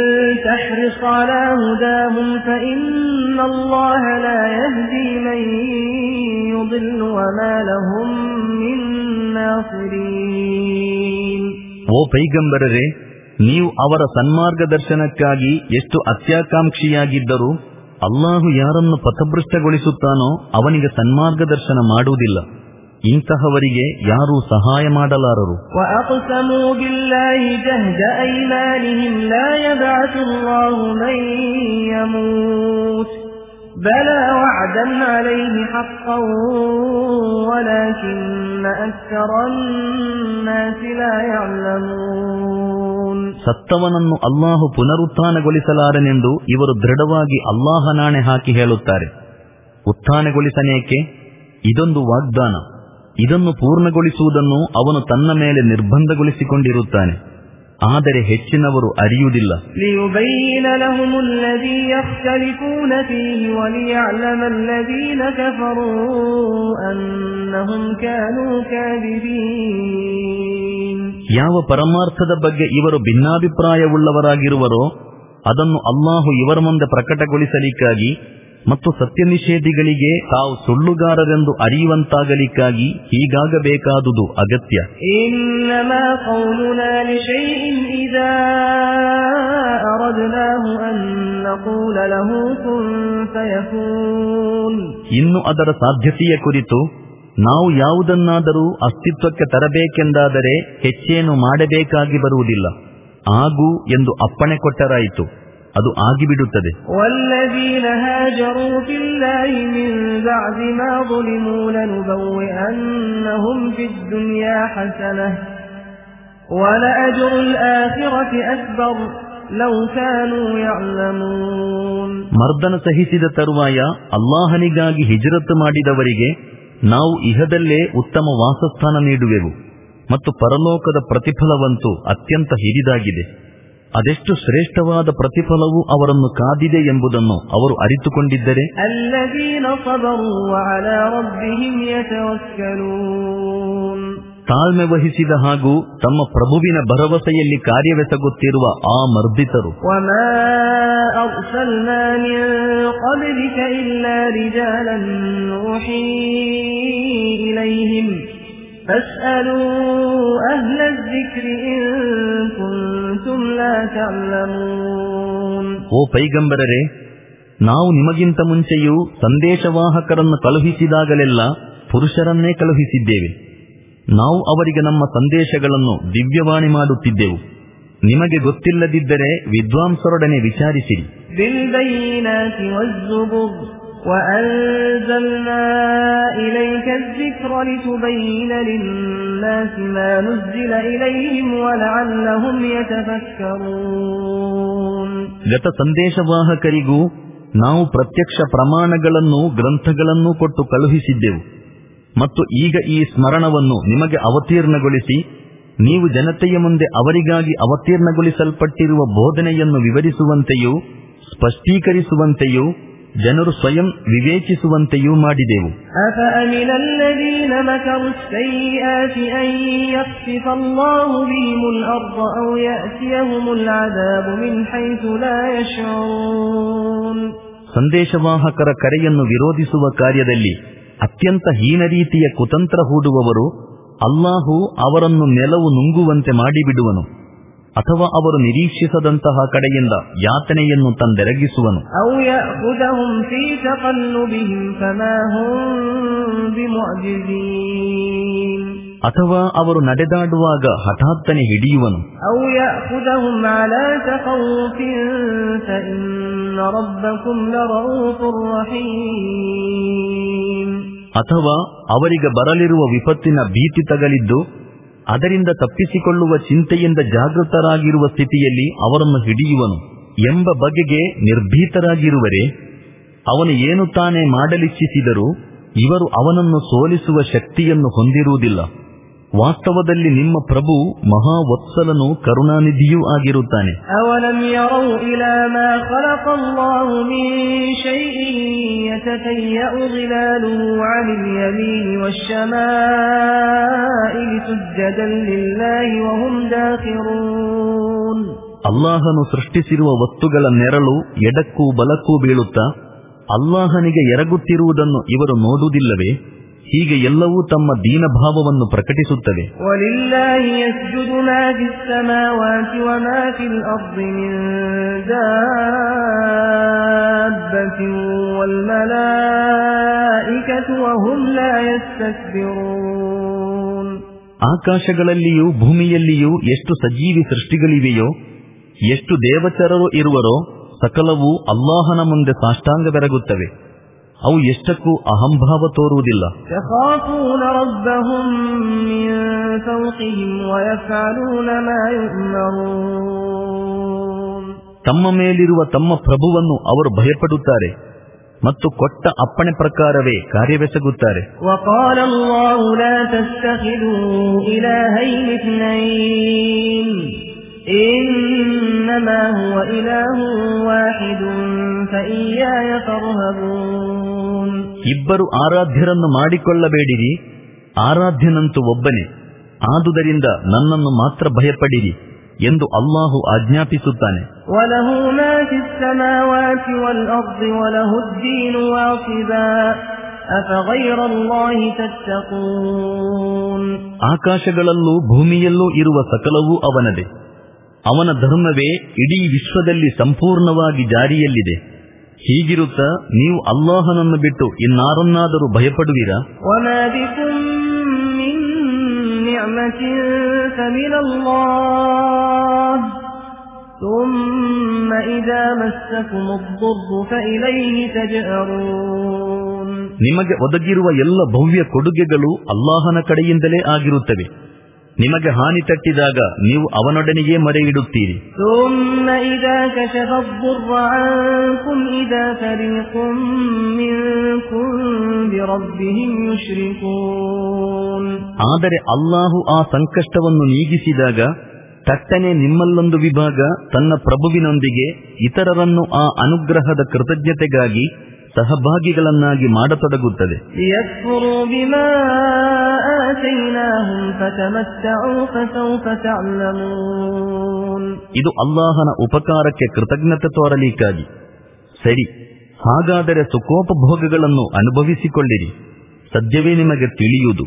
ಓ ಪೈಗಂಬರರೇ, ನೀವು ಅವರ ಸನ್ಮಾರ್ಗದರ್ಶನಕ್ಕಾಗಿ ಎಷ್ಟು ಅತ್ಯಾಕಾಂಕ್ಷಿಯಾಗಿದ್ದರೂ ಅಲ್ಲಾಹು ಯಾರನ್ನು ಪಥಭ್ರಷ್ಟಗೊಳಿಸುತ್ತಾನೋ ಅವನಿಗೆ ಸನ್ಮಾರ್ಗದರ್ಶನ ಮಾಡುವುದಿಲ್ಲ. ಇಂತಹವರಿಗೆ ಯಾರೂ ಸಹಾಯ ಮಾಡಲಾರರು. وَأَقْسَمُوا بِاللَّهِ جَهْدَ أَيْمَانِهِمْ لَا يَبْعَثُ اللَّهُ مَن يَمُوتُ بَلَى وَعْدًا عَلَيْهِ حَقًّا وَلَكِنَّ أَكْثَرَ النَّاسِ لَا يَعْلَمُونَ. ಸತ್ತವನನ್ನು ಅಲ್ಲಾಹು ಪುನರುತ್ಥಾನಗೊಳಿಸಲಾರನೆಂದು ಇವರು ದೃಢವಾಗಿ ಅಲ್ಲಾಹನಾಣೆ ಹಾಕಿ ಹೇಳುತ್ತಾರೆ. ಉತ್ಥಾನಗೊಳಿಸನೇಕೆ? ಇದೊಂದು ವಾಗ್ದಾನ. ಇದನ್ನು ಪೂರ್ಣಗೊಳಿಸುವುದನ್ನು ಅವನು ತನ್ನ ಮೇಲೆ ನಿರ್ಬಂಧಗೊಳಿಸಿಕೊಂಡಿರುತ್ತಾನೆ. ಆದರೆ ಹೆಚ್ಚಿನವರು ಅರಿಯುವುದಿಲ್ಲ. لِيُبَيِّنَ لَهُمُ الَّذِي يَخْتَلِفُونَ فِيهِ وَلِيَعْلَمَ الَّذِينَ كَفَرُوا أَنَّهُمْ كَانُوا كَاذِبِينَ. ಯಾವ ಪರಮಾರ್ಥದ ಬಗ್ಗೆ ಇವರು ಭಿನ್ನಾಭಿಪ್ರಾಯವುಳ್ಳವರಾಗಿರುವರೋ ಅದನ್ನು ಅಲ್ಲಾಹು ಇವರ ಮುಂದೆ ಪ್ರಕಟಗೊಳಿಸಲಿಕ್ಕಾಗಿ ಮತ್ತು ಸತ್ಯ ನಿಷೇಧಿಗಳಿಗೆ ತಾವು ಸುಳ್ಳುಗಾರರೆಂದು ಅರಿಯುವಂತಾಗಲಿಕ್ಕಾಗಿ ಹೀಗಾಗಬೇಕಾದುದು ಅಗತ್ಯ. ಇನ್ನಮಾ ಕೌಲುನಾ ಲಿಶೈಇನ್ ಇದಾ ಅರದ್ನಾಹು ಅನ್ ನಕೂಲ ಲಹು ಕುನ್ ಫಯಕೂನ್. ಇನ್ನು ಅದರ ಸಾಧ್ಯತೆಯ ಕುರಿತು ನಾವು ಯಾವುದನ್ನಾದರೂ ಅಸ್ತಿತ್ವಕ್ಕೆ ತರಬೇಕೆಂದಾದರೆ ಹೆಚ್ಚೇನು ಮಾಡಬೇಕಾಗಿ ಬರುವುದಿಲ್ಲ. ಆಗು ಎಂದು ಅಪ್ಪಣೆ ಕೊಟ್ಟರಾಯಿತು, ಅದು ಆಗಿಬಿಡುತ್ತದೆ. ವಲ್ಲದೀನ ಹಾಜರೂ ಫಿಲ್ಲಾಹಿ ಮಿನ್ ಬಅದಿ ಮಾ ظುಲಿಮೂ ಲನುಬವ್ವಿಅನ್ನಹುಂ ಫಿದ್ ದುನ್ಯಾ ಹಸನಃ ವಲಅಜ್ರುಲ್ ಆಖಿರತಿ ಅಕ್ಬರ್ ಲೌ ಕಾನೂ ಯಅಲಮೂನ್. ಮರ್ದನ ಸಹಿಸಿದ ತರುವಾಯ ಅಲ್ಲಾಹನಿಗಾಗಿ ಹಿಜ್ರತ್ ಮಾಡಿದವರಿಗೆ ನಾವು ಇಹದಲ್ಲೇ ಉತ್ತಮ ವಾಸಸ್ಥಾನ ನೀಡುವೆವು ಮತ್ತು ಪರಲೋಕದ ಪ್ರತಿಫಲವಂತೂ ಅತ್ಯಂತ ಹಿರಿದಾಗಿದೆ. ಅದೆಷ್ಟು ಶ್ರೇಷ್ಠವಾದ ಪ್ರತಿಫಲವು ಅವರನ್ನು ಕಾದಿದೆ ಎಂಬುದನ್ನು ಅವರು ಅರಿತುಕೊಂಡಿದ್ದರೆ. ಅಲ್ಲದೀನ ಸಬರೂ ವಅಲಾ ರಬ್ಬಿಹಿಂ ಯತವಕ್ಕಲೂನ್. ತಾಳ್ಮೆ ವಹಿಸಿದ ಹಾಗೂ ತಮ್ಮ ಪ್ರಭುವಿನ ಭರವಸೆಯಲ್ಲಿ ಕಾರ್ಯವೆಸಗುತ್ತಿರುವ ಆ ಮರ್ದಿತರು. ವಮಾ ಅರ್ಸಲ್ನಾ ಮಿನ್ क़ಬ್ಲಿಕ ಇಲ್ಲಾ ರಿಜಾಲನ್ ನೂಹೀ ಇಲೈಹಿಂ ಫಸ್ಅಲೂ ಅಹ್ಲ ذಿಕ್ರಿ ಇನ್ ಕುಂತುಂ ಲಾ ತಅಲಮೂನ್. ಓ ಪೈಗಂಬರರೇ, ನಾವು ನಿಮಗಿಂತ ಮುಂಚೆಯೂ ಸಂದೇಶವಾಹಕರನ್ನು ಕಳುಹಿಸಿದಾಗಲೆಲ್ಲ ಪುರುಷರನ್ನೇ ಕಳುಹಿಸಿದ್ದೇವೆ. ನಾವು ಅವರಿಗೆ ನಮ್ಮ ಸಂದೇಶಗಳನ್ನು ದಿವ್ಯವಾಣಿ ಮಾಡುತ್ತಿದ್ದೆವು. ನಿಮಗೆ ಗೊತ್ತಿಲ್ಲದಿದ್ದರೆ ವಿದ್ವಾಂಸರೊಡನೆ ವಿಚಾರಿಸಿರಿ. ಬಿಲ್ಬೈನಾತಿ ವಜ್ಜುಬುರ್ ವಅನ್ಜಲ್ನಾ ಇಲೈಕ الذಿಕ್ರ ಲಿತುಬಯ್ಯಿನ ಲಿನ್ನಾಸಿ ಮಾ ನುಜ್ಜಿಲ ಇಲೈಹಿಂ ವಲಅಲ್ಲಹುಂ ಯತಫಕ್ಕರೂನ್. ಗತ ಸಂದೇಶವಾಹಕರಿಗೂ ನಾವು ಪ್ರತ್ಯಕ್ಷ ಪ್ರಮಾಣಗಳನ್ನು ಗ್ರಂಥಗಳನ್ನು ಕೊಟ್ಟು ಕಳುಹಿಸಿದ್ದೆವು. ಮತ್ತು ಈಗ ಈ ಸ್ಮರಣವನ್ನು ನಿಮಗೆ ಅವತೀರ್ಣಗೊಳಿಸಿ ನೀವು ಜನತೆಯ ಮುಂದೆ ಅವರಿಗಾಗಿ ಅವತೀರ್ಣಗೊಳಿಸಲ್ಪಟ್ಟಿರುವ ಬೋಧನೆಯನ್ನು ವಿವರಿಸುವಂತೆಯೂ ಸ್ಪಷ್ಟೀಕರಿಸುವಂತೆಯೂ ಜನರು ಸ್ವಯಂ ವಿವೇಚಿಸುವಂತೆಯೂ ಮಾಡಿದೆವು. ಸಂದೇಶವಾಹಕರ ಕರೆಯನ್ನು ವಿರೋಧಿಸುವ ಕಾರ್ಯದಲ್ಲಿ ಅತ್ಯಂತ ಹೀನ ರೀತಿಯ ಕುತಂತ್ರ ಹೂಡುವವರು ಅಲ್ಲಾಹು ಅವರನ್ನು ನೆಲವು ನುಂಗುವಂತೆ ಮಾಡಿಬಿಡುವನು, ಅಥವಾ ಅವರು ನಿರೀಕ್ಷಿಸದಂತಹ ಕಡೆಯಿಂದ ಯಾತನೆಯನ್ನು ತಂದೆರಗಿಸುವನು. ಅಥವಾ ಅವರು ನಡೆದಾಡುವಾಗ ಹಠಾತ್ತನೆ ಹಿಡಿಯುವನು. ಅಥವಾ ಅವರಿಗೆ ಬರಲಿರುವ ವಿಪತ್ತಿನ ಭೀತಿ ತಗಲಿದ್ದು ಅದರಿಂದ ತಪ್ಪಿಸಿಕೊಳ್ಳುವ ಚಿಂತೆಯಿಂದ ಜಾಗೃತರಾಗಿರುವ ಸ್ಥಿತಿಯಲ್ಲಿ ಅವರನ್ನು ಹಿಡಿಯುವನು ಎಂಬ ಬಗೆಗೆ ನಿರ್ಭೀತರಾಗಿರುವರೆ ಅವನು ಏನು ತಾನೇ ಮಾಡಲಿಚ್ಛಿಸಿದರೂ ಇವರು ಅವನನ್ನು ಸೋಲಿಸುವ ಶಕ್ತಿಯನ್ನು ಹೊಂದಿರುವುದಿಲ್ಲ. ವಾಸ್ತವದಲ್ಲಿ ನಿಮ್ಮ ಪ್ರಭು ಮಹಾವತ್ಸಲನು ಕರುಣಾನಿಧಿಯೂ ಆಗಿರುತ್ತಾನೆ. ಅವಲಂ ಯರೌ ಇಲಾ ಮಾ ಖಲಕಲ್ಲಾಹು ಮಿನ್ ಶೈಇನ್ ಯತತಯ್ಯഉ ಜಿಲಾಲುಹು ಅನಿಲ್ ಯಮೀನಿ ವಶ್ಶಮಾಇಲಿ ಸುಜ್ಜದನ್ ಲಿಲ್ಲಾಹಿ ವಹುಂ ದಾಖಿರೂನ್. ಅಲ್ಲಾಹನು ಸೃಷ್ಟಿಸಿರುವ ವಸ್ತುಗಳ ನೆರಳು ಎಡಕ್ಕೂ ಬಲಕ್ಕೂ ಬೀಳುತ್ತಾ ಅಲ್ಲಾಹನಿಗೆ ಎರಗುತ್ತಿರುವುದನ್ನು ಇವರು ನೋಡುವುದಿಲ್ಲವೇ? ಹೀಗೆ ಎಲ್ಲವೂ ತಮ್ಮ ದೀನಭಾವವನ್ನು ಪ್ರಕಟಿಸುತ್ತವೆ. ಆಕಾಶಗಳಲ್ಲಿಯೂ ಭೂಮಿಯಲ್ಲಿಯೂ ಎಷ್ಟು ಸಜೀವಿ ಸೃಷ್ಟಿಗಳಿವೆಯೋ, ಎಷ್ಟು ದೇವಚರರು ಇರುವರೋ ಸಕಲವೂ ಅಲ್ಲಾಹನ ಮುಂದೆ ಸಾಷ್ಟಾಂಗವೆರಗುತ್ತವೆ. ಅವು ಎಷ್ಟಕ್ಕೂ ಅಹಂಭಾವ ತೋರುವುದಿಲ್ಲ. ತಮ್ಮ ಮೇಲಿರುವ ತಮ್ಮ ಪ್ರಭುವನ್ನು ಅವರು ಭಯಪಡುತ್ತಾರೆ ಮತ್ತು ಕೊಟ್ಟ ಅಪ್ಪಣೆ ಪ್ರಕಾರವೇ ಕಾರ್ಯವೆಸಗುತ್ತಾರೆ. ಇನ್ನಮಾ ಹುವ ಇಲಾಹುನ್ ವಾಹಿದುನ್ ಫಇಯ್ಯಾಯ ಫರ್ಹಬೂನ್. ಇಬ್ಬರು ಆರಾಧ್ಯರನ್ನು ಮಾಡಿಕೊಳ್ಳಬೇಡಿರಿ, ಆರಾಧ್ಯನಂತೂ ಒಬ್ಬನೇ, ಆದುದರಿಂದ ನನ್ನನ್ನು ಮಾತ್ರ ಭಯಪಡಿರಿ ಎಂದು ಅಲ್ಲಾಹು ಆಜ್ಞಾಪಿಸುತ್ತಾನೆ. ವಲಹು ಮಾ ಫಿಸ್ ಸಮಾವಾತಿ ವಲ್ ಅರ್ದಿ ವಲಹು ಅದ್ದೀನು ವಾಸಿಬಾ ಅಫಗೈರ ಅಲ್ಲಾಹಿ ತತ್ತಕೂನ್. ಆಕಾಶಗಳಲ್ಲೂ ಭೂಮಿಯಲ್ಲೂ ಇರುವ ಸಕಲವೂ ಅವನದೇ. ಅವನ ಧರ್ಮವೇ ಇಡೀ ವಿಶ್ವದಲ್ಲಿ ಸಂಪೂರ್ಣವಾಗಿ ಜಾರಿಯಲ್ಲಿದೆ. ಹೀಗಿರುತ್ತಾ ನೀವು ಅಲ್ಲಾಹನನ್ನು ಬಿಟ್ಟು ಇನ್ನಾರನ್ನಾದರೂ ಭಯಪಡುವಿರಾ? ನಿಮಗೆ ಒದಗಿರುವ ಎಲ್ಲ ಭವ್ಯ ಕೊಡುಗೆಗಳು ಅಲ್ಲಾಹನ ಕಡೆಯಿಂದಲೇ ಆಗಿರುತ್ತವೆ. ನಿಮಗೆ ಹಾನಿ ತಟ್ಟಿದಾಗ ನೀವು ಅವನೊಡನೆಯೇ ಮೊರೆ ಇಡುತ್ತೀರಿ. ಆದರೆ ಅಲ್ಲಾಹು ಆ ಸಂಕಷ್ಟವನ್ನು ನೀಗಿಸಿದಾಗ ತಟ್ಟನೆ ನಿಮ್ಮಲ್ಲೊಂದು ವಿಭಾಗ ತನ್ನ ಪ್ರಭುವಿನೊಂದಿಗೆ ಇತರರನ್ನು ಆ ಅನುಗ್ರಹದ ಕೃತಜ್ಞತೆಗಾಗಿ ಸಹಭಾಗಿಗಳನ್ನಾಗಿ ಮಾಡತೊಡಗುತ್ತದೆ. ಇದು ಅಲ್ಲಾಹನ ಉಪಕಾರಕ್ಕೆ ಕೃತಜ್ಞತೆ ತೋರಲಿಕ್ಕಾಗಿ. ಸರಿ, ಹಾಗಾದರೆ ಸುಖೋಪಭೋಗಗಳನ್ನು ಅನುಭವಿಸಿಕೊಳ್ಳಿರಿ, ಸದ್ಯವೇ ನಿಮಗೆ ತಿಳಿಯುವುದು.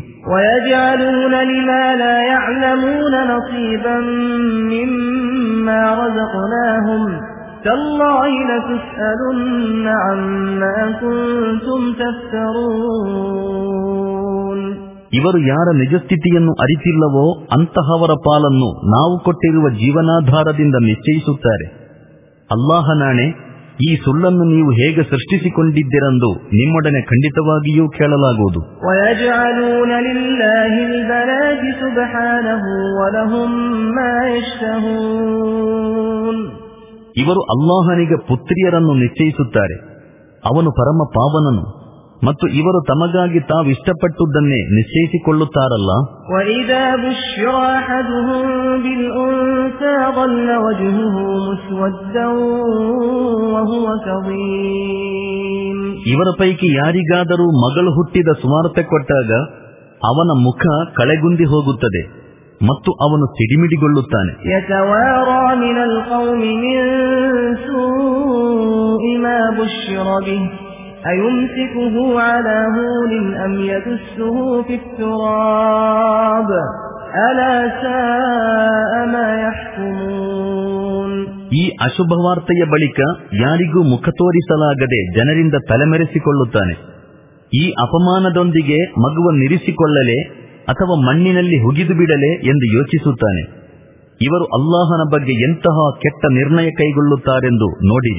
ಇವರು ಯಾರ ನಿಜಸ್ಥಿತಿಯನ್ನು ಅರಿತಿಲ್ಲವೋ ಅಂತಹವರ ಪಾಲನ್ನು ನಾವು ಕೊಟ್ಟಿರುವ ಜೀವನಾಧಾರದಿಂದ ನಿಶ್ಚಯಿಸುತ್ತಾರೆ. ಅಲ್ಲಾಹನಾಣೆ, ಈ ಸುಳ್ಳನ್ನು ನೀವು ಹೇಗೆ ಸೃಷ್ಟಿಸಿಕೊಂಡಿದ್ದೀರೆಂದು ನಿಮ್ಮೊಡನೆ ಖಂಡಿತವಾಗಿಯೂ ಕೇಳಲಾಗುವುದು. ಇವರು ಅಲ್ಲಾಹನಿಗೆ ಪುತ್ರಿಯರನ್ನು ನಿಶ್ಚಯಿಸುತ್ತಾರೆ. ಅವನು ಪರಮ ಪಾವನನು. ಮತ್ತು ಇವರು ತಮಗಾಗಿ ತಾವಿಷ್ಟಪಟ್ಟುದನ್ನೇ ನಿಶ್ಚಯಿಸಿಕೊಳ್ಳುತ್ತಾರಲ್ಲ. ಇವರ ಪೈಕಿ ಯಾರಿಗಾದರೂ ಮಗಳು ಹುಟ್ಟಿದ ಸುವಾರ್ತೆ ಕೊಟ್ಟಾಗ ಅವನ ಮುಖ ಕಳೆಗುಂದಿ ಹೋಗುತ್ತದೆ ಮತ್ತು ಅವನು ಸಿಡಿಮಿಡಿಗೊಳ್ಳುತ್ತಾನೆ. أيمسكه على هون أم يدسه في التراب ألا ساء ما يحكمون. ಈ ಅಶುಭವಾರ್ತೆಯ ಬಳಿಕ ಯಾರಿಗೂ ಮುಖ ತೋರಿಸಲಾಗದೆ ಜನರಿಂದ ತಲೆಮರೆಸಿಕೊಳ್ಳುತ್ತಾನೆ. ಈ ಅಪಮಾನದೊಂದಿಗೆ ಮಗುವನ್ನಿರಿಸಿಕೊಳ್ಳಲೆ ಅಥವಾ ಮಣ್ಣಿನಲ್ಲಿ ಹುಗಿದು ಬಿಡಲೆ ಎಂದು ಯೋಚಿಸುತ್ತಾನೆ. ಇವರು ಅಲ್ಲಾಹನ ಬಗ್ಗೆ ಎಂತಹ ಕೆಟ್ಟ ನಿರ್ಣಯ ಕೈಗೊಳ್ಳುತ್ತಾರೆಂದು ನೋಡಿರಿ.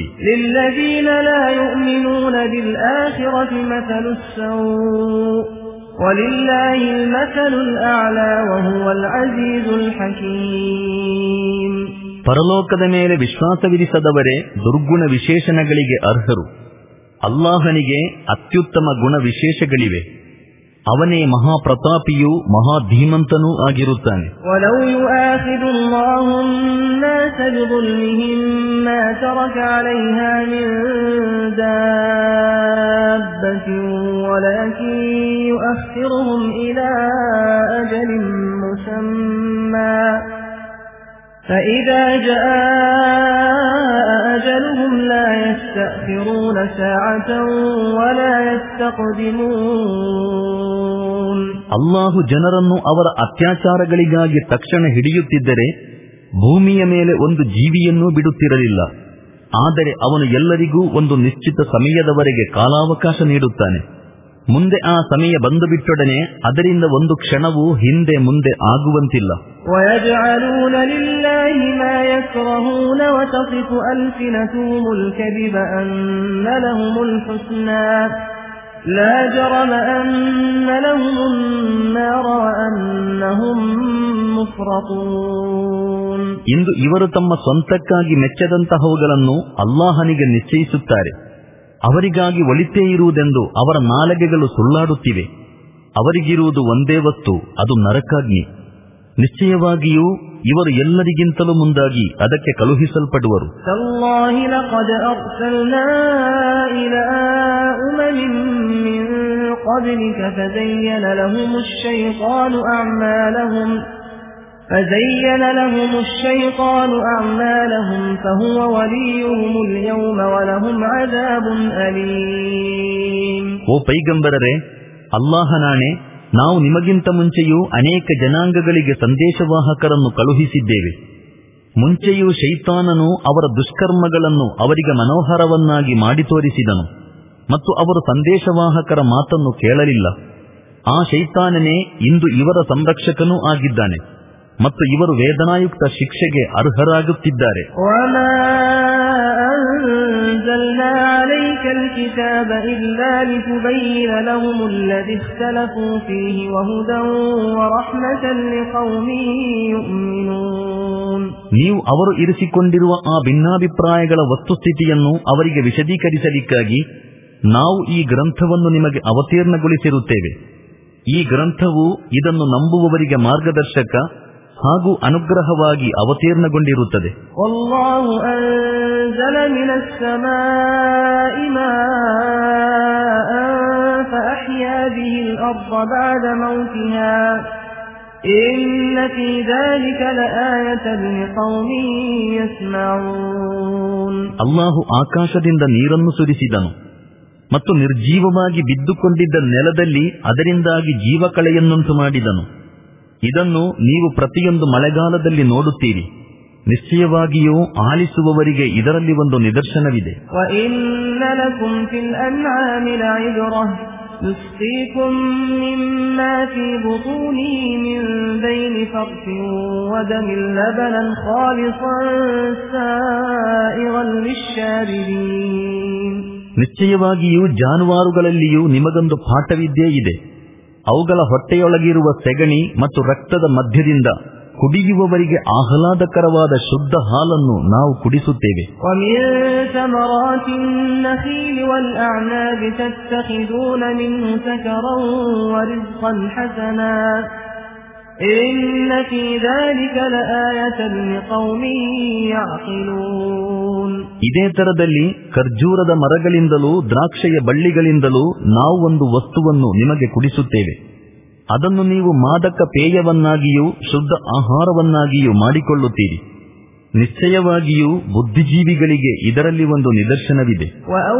ಪರಲೋಕದ ಮೇಲೆ ವಿಶ್ವಾಸವಿರಿಸದವರೇ ದುರ್ಗುಣ ವಿಶೇಷಣಗಳಿಗೆ ಅರ್ಹರು. ಅಲ್ಲಾಹನಿಗೆ ಅತ್ಯುತ್ತಮ ಗುಣ ವಿಶೇಷಗಳಿವೆ. ಅವನೇ ಮಹಾಪ್ರತಾಪಿಯೂ ಮಹಾಧೀಮಂತನೂ ಆಗಿರುತ್ತಾನೆ. فإذا جاء أجلهم لا يستأخرون ساعة ولا يستقدمون. ಅಲ್ಲಾಹು ಜನರನ್ನು ಅವರ ಅತ್ಯಾಚಾರಗಳಿಗಾಗಿ ತಕ್ಷಣ ಹಿಡಿಯುತ್ತಿದ್ದರೆ ಭೂಮಿಯ ಮೇಲೆ ಒಂದು ಜೀವಿಯನ್ನೂ ಬಿಡುತ್ತಿರಲಿಲ್ಲ. ಆದರೆ ಅವನು ಎಲ್ಲರಿಗೂ ಒಂದು ನಿಶ್ಚಿತ ಸಮಯದವರೆಗೆ ಕಾಲಾವಕಾಶ ನೀಡುತ್ತಾನೆ. ಮುಂದೆ ಆ ಸಮಯ ಬಂದು ಬಿಟ್ಟೊಡನೆ ಅದರಿಂದ ಒಂದು ಕ್ಷಣವೂ ಹಿಂದೆ ಮುಂದೆ ಆಗುವಂತಿಲ್ಲ. وَيَجْعَلُونَ لِلَّهِ مَا يَكْرَهُونَ وَتَصِفُ أَلْسِنَتُهُمُ الْكَذِبَ أَنَّ لَهُمُ الْحُسْنَى لَا جَرَمَ أَنَّ لَهُمُ النَّارَ وَأَنَّهُمْ مُفْرَطُونَ. ಇಂದು ಇವರು ತಮ್ಮ ಸ್ವಂತಕ್ಕಾಗಿ ಮೆಚ್ಚದಂತಹವುಗಳನ್ನು ಅಲ್ಲಾಹನಿಗೆ ನಿಶ್ಚಯಿಸುತ್ತಾರೆ. ಅವರಿಗಾಗಿ ಒಲಿತೇ ಇರುವುದೆಂದು ಅವರ ನಾಲಿಗೆಗಳು ಸುಳ್ಳಾಡುತ್ತಿವೆ. ಅವರಿಗಿರುವುದು ಒಂದೇ ವಸ್ತು, ಅದು ನರಕಾಗ್ನಿ. ನಿಶ್ಚಯವಾಗಿಯೂ ಇವರು ಎಲ್ಲರಿಗಿಂತಲೂ ಮುಂದಾಗಿ ಅದಕ್ಕೆ ಕಳುಹಿಸಲ್ಪಡುವರು. فزين لهم الشيطان أعمالهم فهو وليهم اليوم ولهم عذاب أليم. ಓ ಪೈಗಂಬರರೇ, ಅಲ್ಲಾಹನಾಣೆ, ನಾವು ನಿಮಗಿಂತ ಮುಂಚೆಯೂ ಅನೇಕ ಜನಾಂಗಗಳಿಗೆ ಸಂದೇಶವಾಹಕರನ್ನು ಕಳುಹಿಸಿದ್ದೇವೆ. ಮುಂಚೆಯೂ ಶೈತಾನನು ಅವರ ದುಷ್ಕರ್ಮಗಳನ್ನು ಅವರಿಗೆ ಮನೋಹರವನ್ನಾಗಿ ಮಾಡಿ ತೋರಿಸಿದನು ಮತ್ತು ಅವರು ಸಂದೇಶವಾಹಕರ ಮಾತನ್ನು ಕೇಳಲಿಲ್ಲ. ಆ ಶೈತಾನನೇ ಇಂದು ಇವರ ಸಂರಕ್ಷಕನೂ ಆಗಿದ್ದಾನೆ ಮತ್ತು ಇವರು ವೇದನಾಯುಕ್ತ ಶಿಕ್ಷೆಗೆ ಅರ್ಹರಾಗುತ್ತಿದ್ದಾರೆ. ನೀವು ಅವರು ಇರಿಸಿಕೊಂಡಿರುವ ಆ ಭಿನ್ನಾಭಿಪ್ರಾಯಗಳ ವಸ್ತುಸ್ಥಿತಿಯನ್ನು ಅವರಿಗೆ ವಿಶದೀಕರಿಸಲಿಕ್ಕಾಗಿ ನಾವು ಈ ಗ್ರಂಥವನ್ನು ನಿಮಗೆ ಅವತೀರ್ಣಗೊಳಿಸಿರುತ್ತೇವೆ. ಈ ಗ್ರಂಥವು ಇದನ್ನು ನಂಬುವವರಿಗೆ ಮಾರ್ಗದರ್ಶಕ ಹಾಗೂ ಅನುಗ್ರಹವಾಗಿ ಅವತೀರ್ಣಗೊಂಡಿರುತ್ತದೆ. ಅಲ್ಲಾಹು ಅನ್ಜಲ ಮಿನಸ್ ಸಲಾኢ ಮಾಅನ್ ಫಅಹ್ಯಾ ಬಿಹಿಲ್ ಅರ್ದ ಬಅದ ಮೌತಿಹಾ ಇನ್ನ ಫೀ ذلك ಲಆಯತನ್ ಲಿಕೌಮಿನ್ ಯಸ್ಮಊನ್. ಅಲ್ಲಾಹು ಆಕಾಶದಿಂದ ನೀರನ್ನು ಸುರಿಸಿದನು ಮತ್ತು ನಿರ್ಜೀವವಾಗಿ ಬಿದ್ದುಕೊಂಡಿದ್ದ ನೆಲದಲ್ಲಿ ಅದರಿಂದಾಗಿ ಜೀವಕಳೆಯನ್ನುಂಟು ಮಾಡಿದನು. ಇದನ್ನು ನೀವು ಪ್ರತಿಯೊಂದು ಮಳೆಗಾಲದಲ್ಲಿ ನೋಡುತ್ತೀರಿ. ನಿಶ್ಚಯವಾಗಿಯೂ ಆಲಿಸುವವರಿಗೆ ಇದರಲ್ಲಿ ಒಂದು ನಿದರ್ಶನವಿದೆ. ನಿಶ್ಚಯವಾಗಿಯೂ ಜಾನುವಾರುಗಳಲ್ಲಿಯೂ ನಿಮಗೊಂದು ಪಾಠವಿದ್ಯೇ ಇದೆ. ಅವುಗಳ ಹೊಟ್ಟೆಯೊಳಗಿರುವ ಸೆಗಣಿ ಮತ್ತು ರಕ್ತದ ಮಧ್ಯದಿಂದ ಕುಡಿಯುವವರಿಗೆ ಆಹ್ಲಾದಕರವಾದ ಶುದ್ಧ ಹಾಲನ್ನು ನಾವು ಕುಡಿಸುತ್ತೇವೆ. ಇದೇ ತರದಲ್ಲಿ ಖರ್ಜೂರದ ಮರಗಳಿಂದಲೂ ದ್ರಾಕ್ಷೆಯ ಬಳ್ಳಿಗಳಿಂದಲೂ ನಾವು ಒಂದು ವಸ್ತುವನ್ನು ನಿಮಗೆ ಕುಡಿಸುತ್ತೇವೆ. ಅದನ್ನು ನೀವು ಮಾದಕ ಪೇಯವನ್ನಾಗಿಯೂ ಶುದ್ಧ ಆಹಾರವನ್ನಾಗಿಯೂ ಮಾಡಿಕೊಳ್ಳುತ್ತೀರಿ. ನಿಶ್ಚಯವಾಗಿಯೂ ಬುದ್ಧಿಜೀವಿಗಳಿಗೆ ಇದರಲ್ಲಿ ಒಂದು ನಿದರ್ಶನವಿದೆ.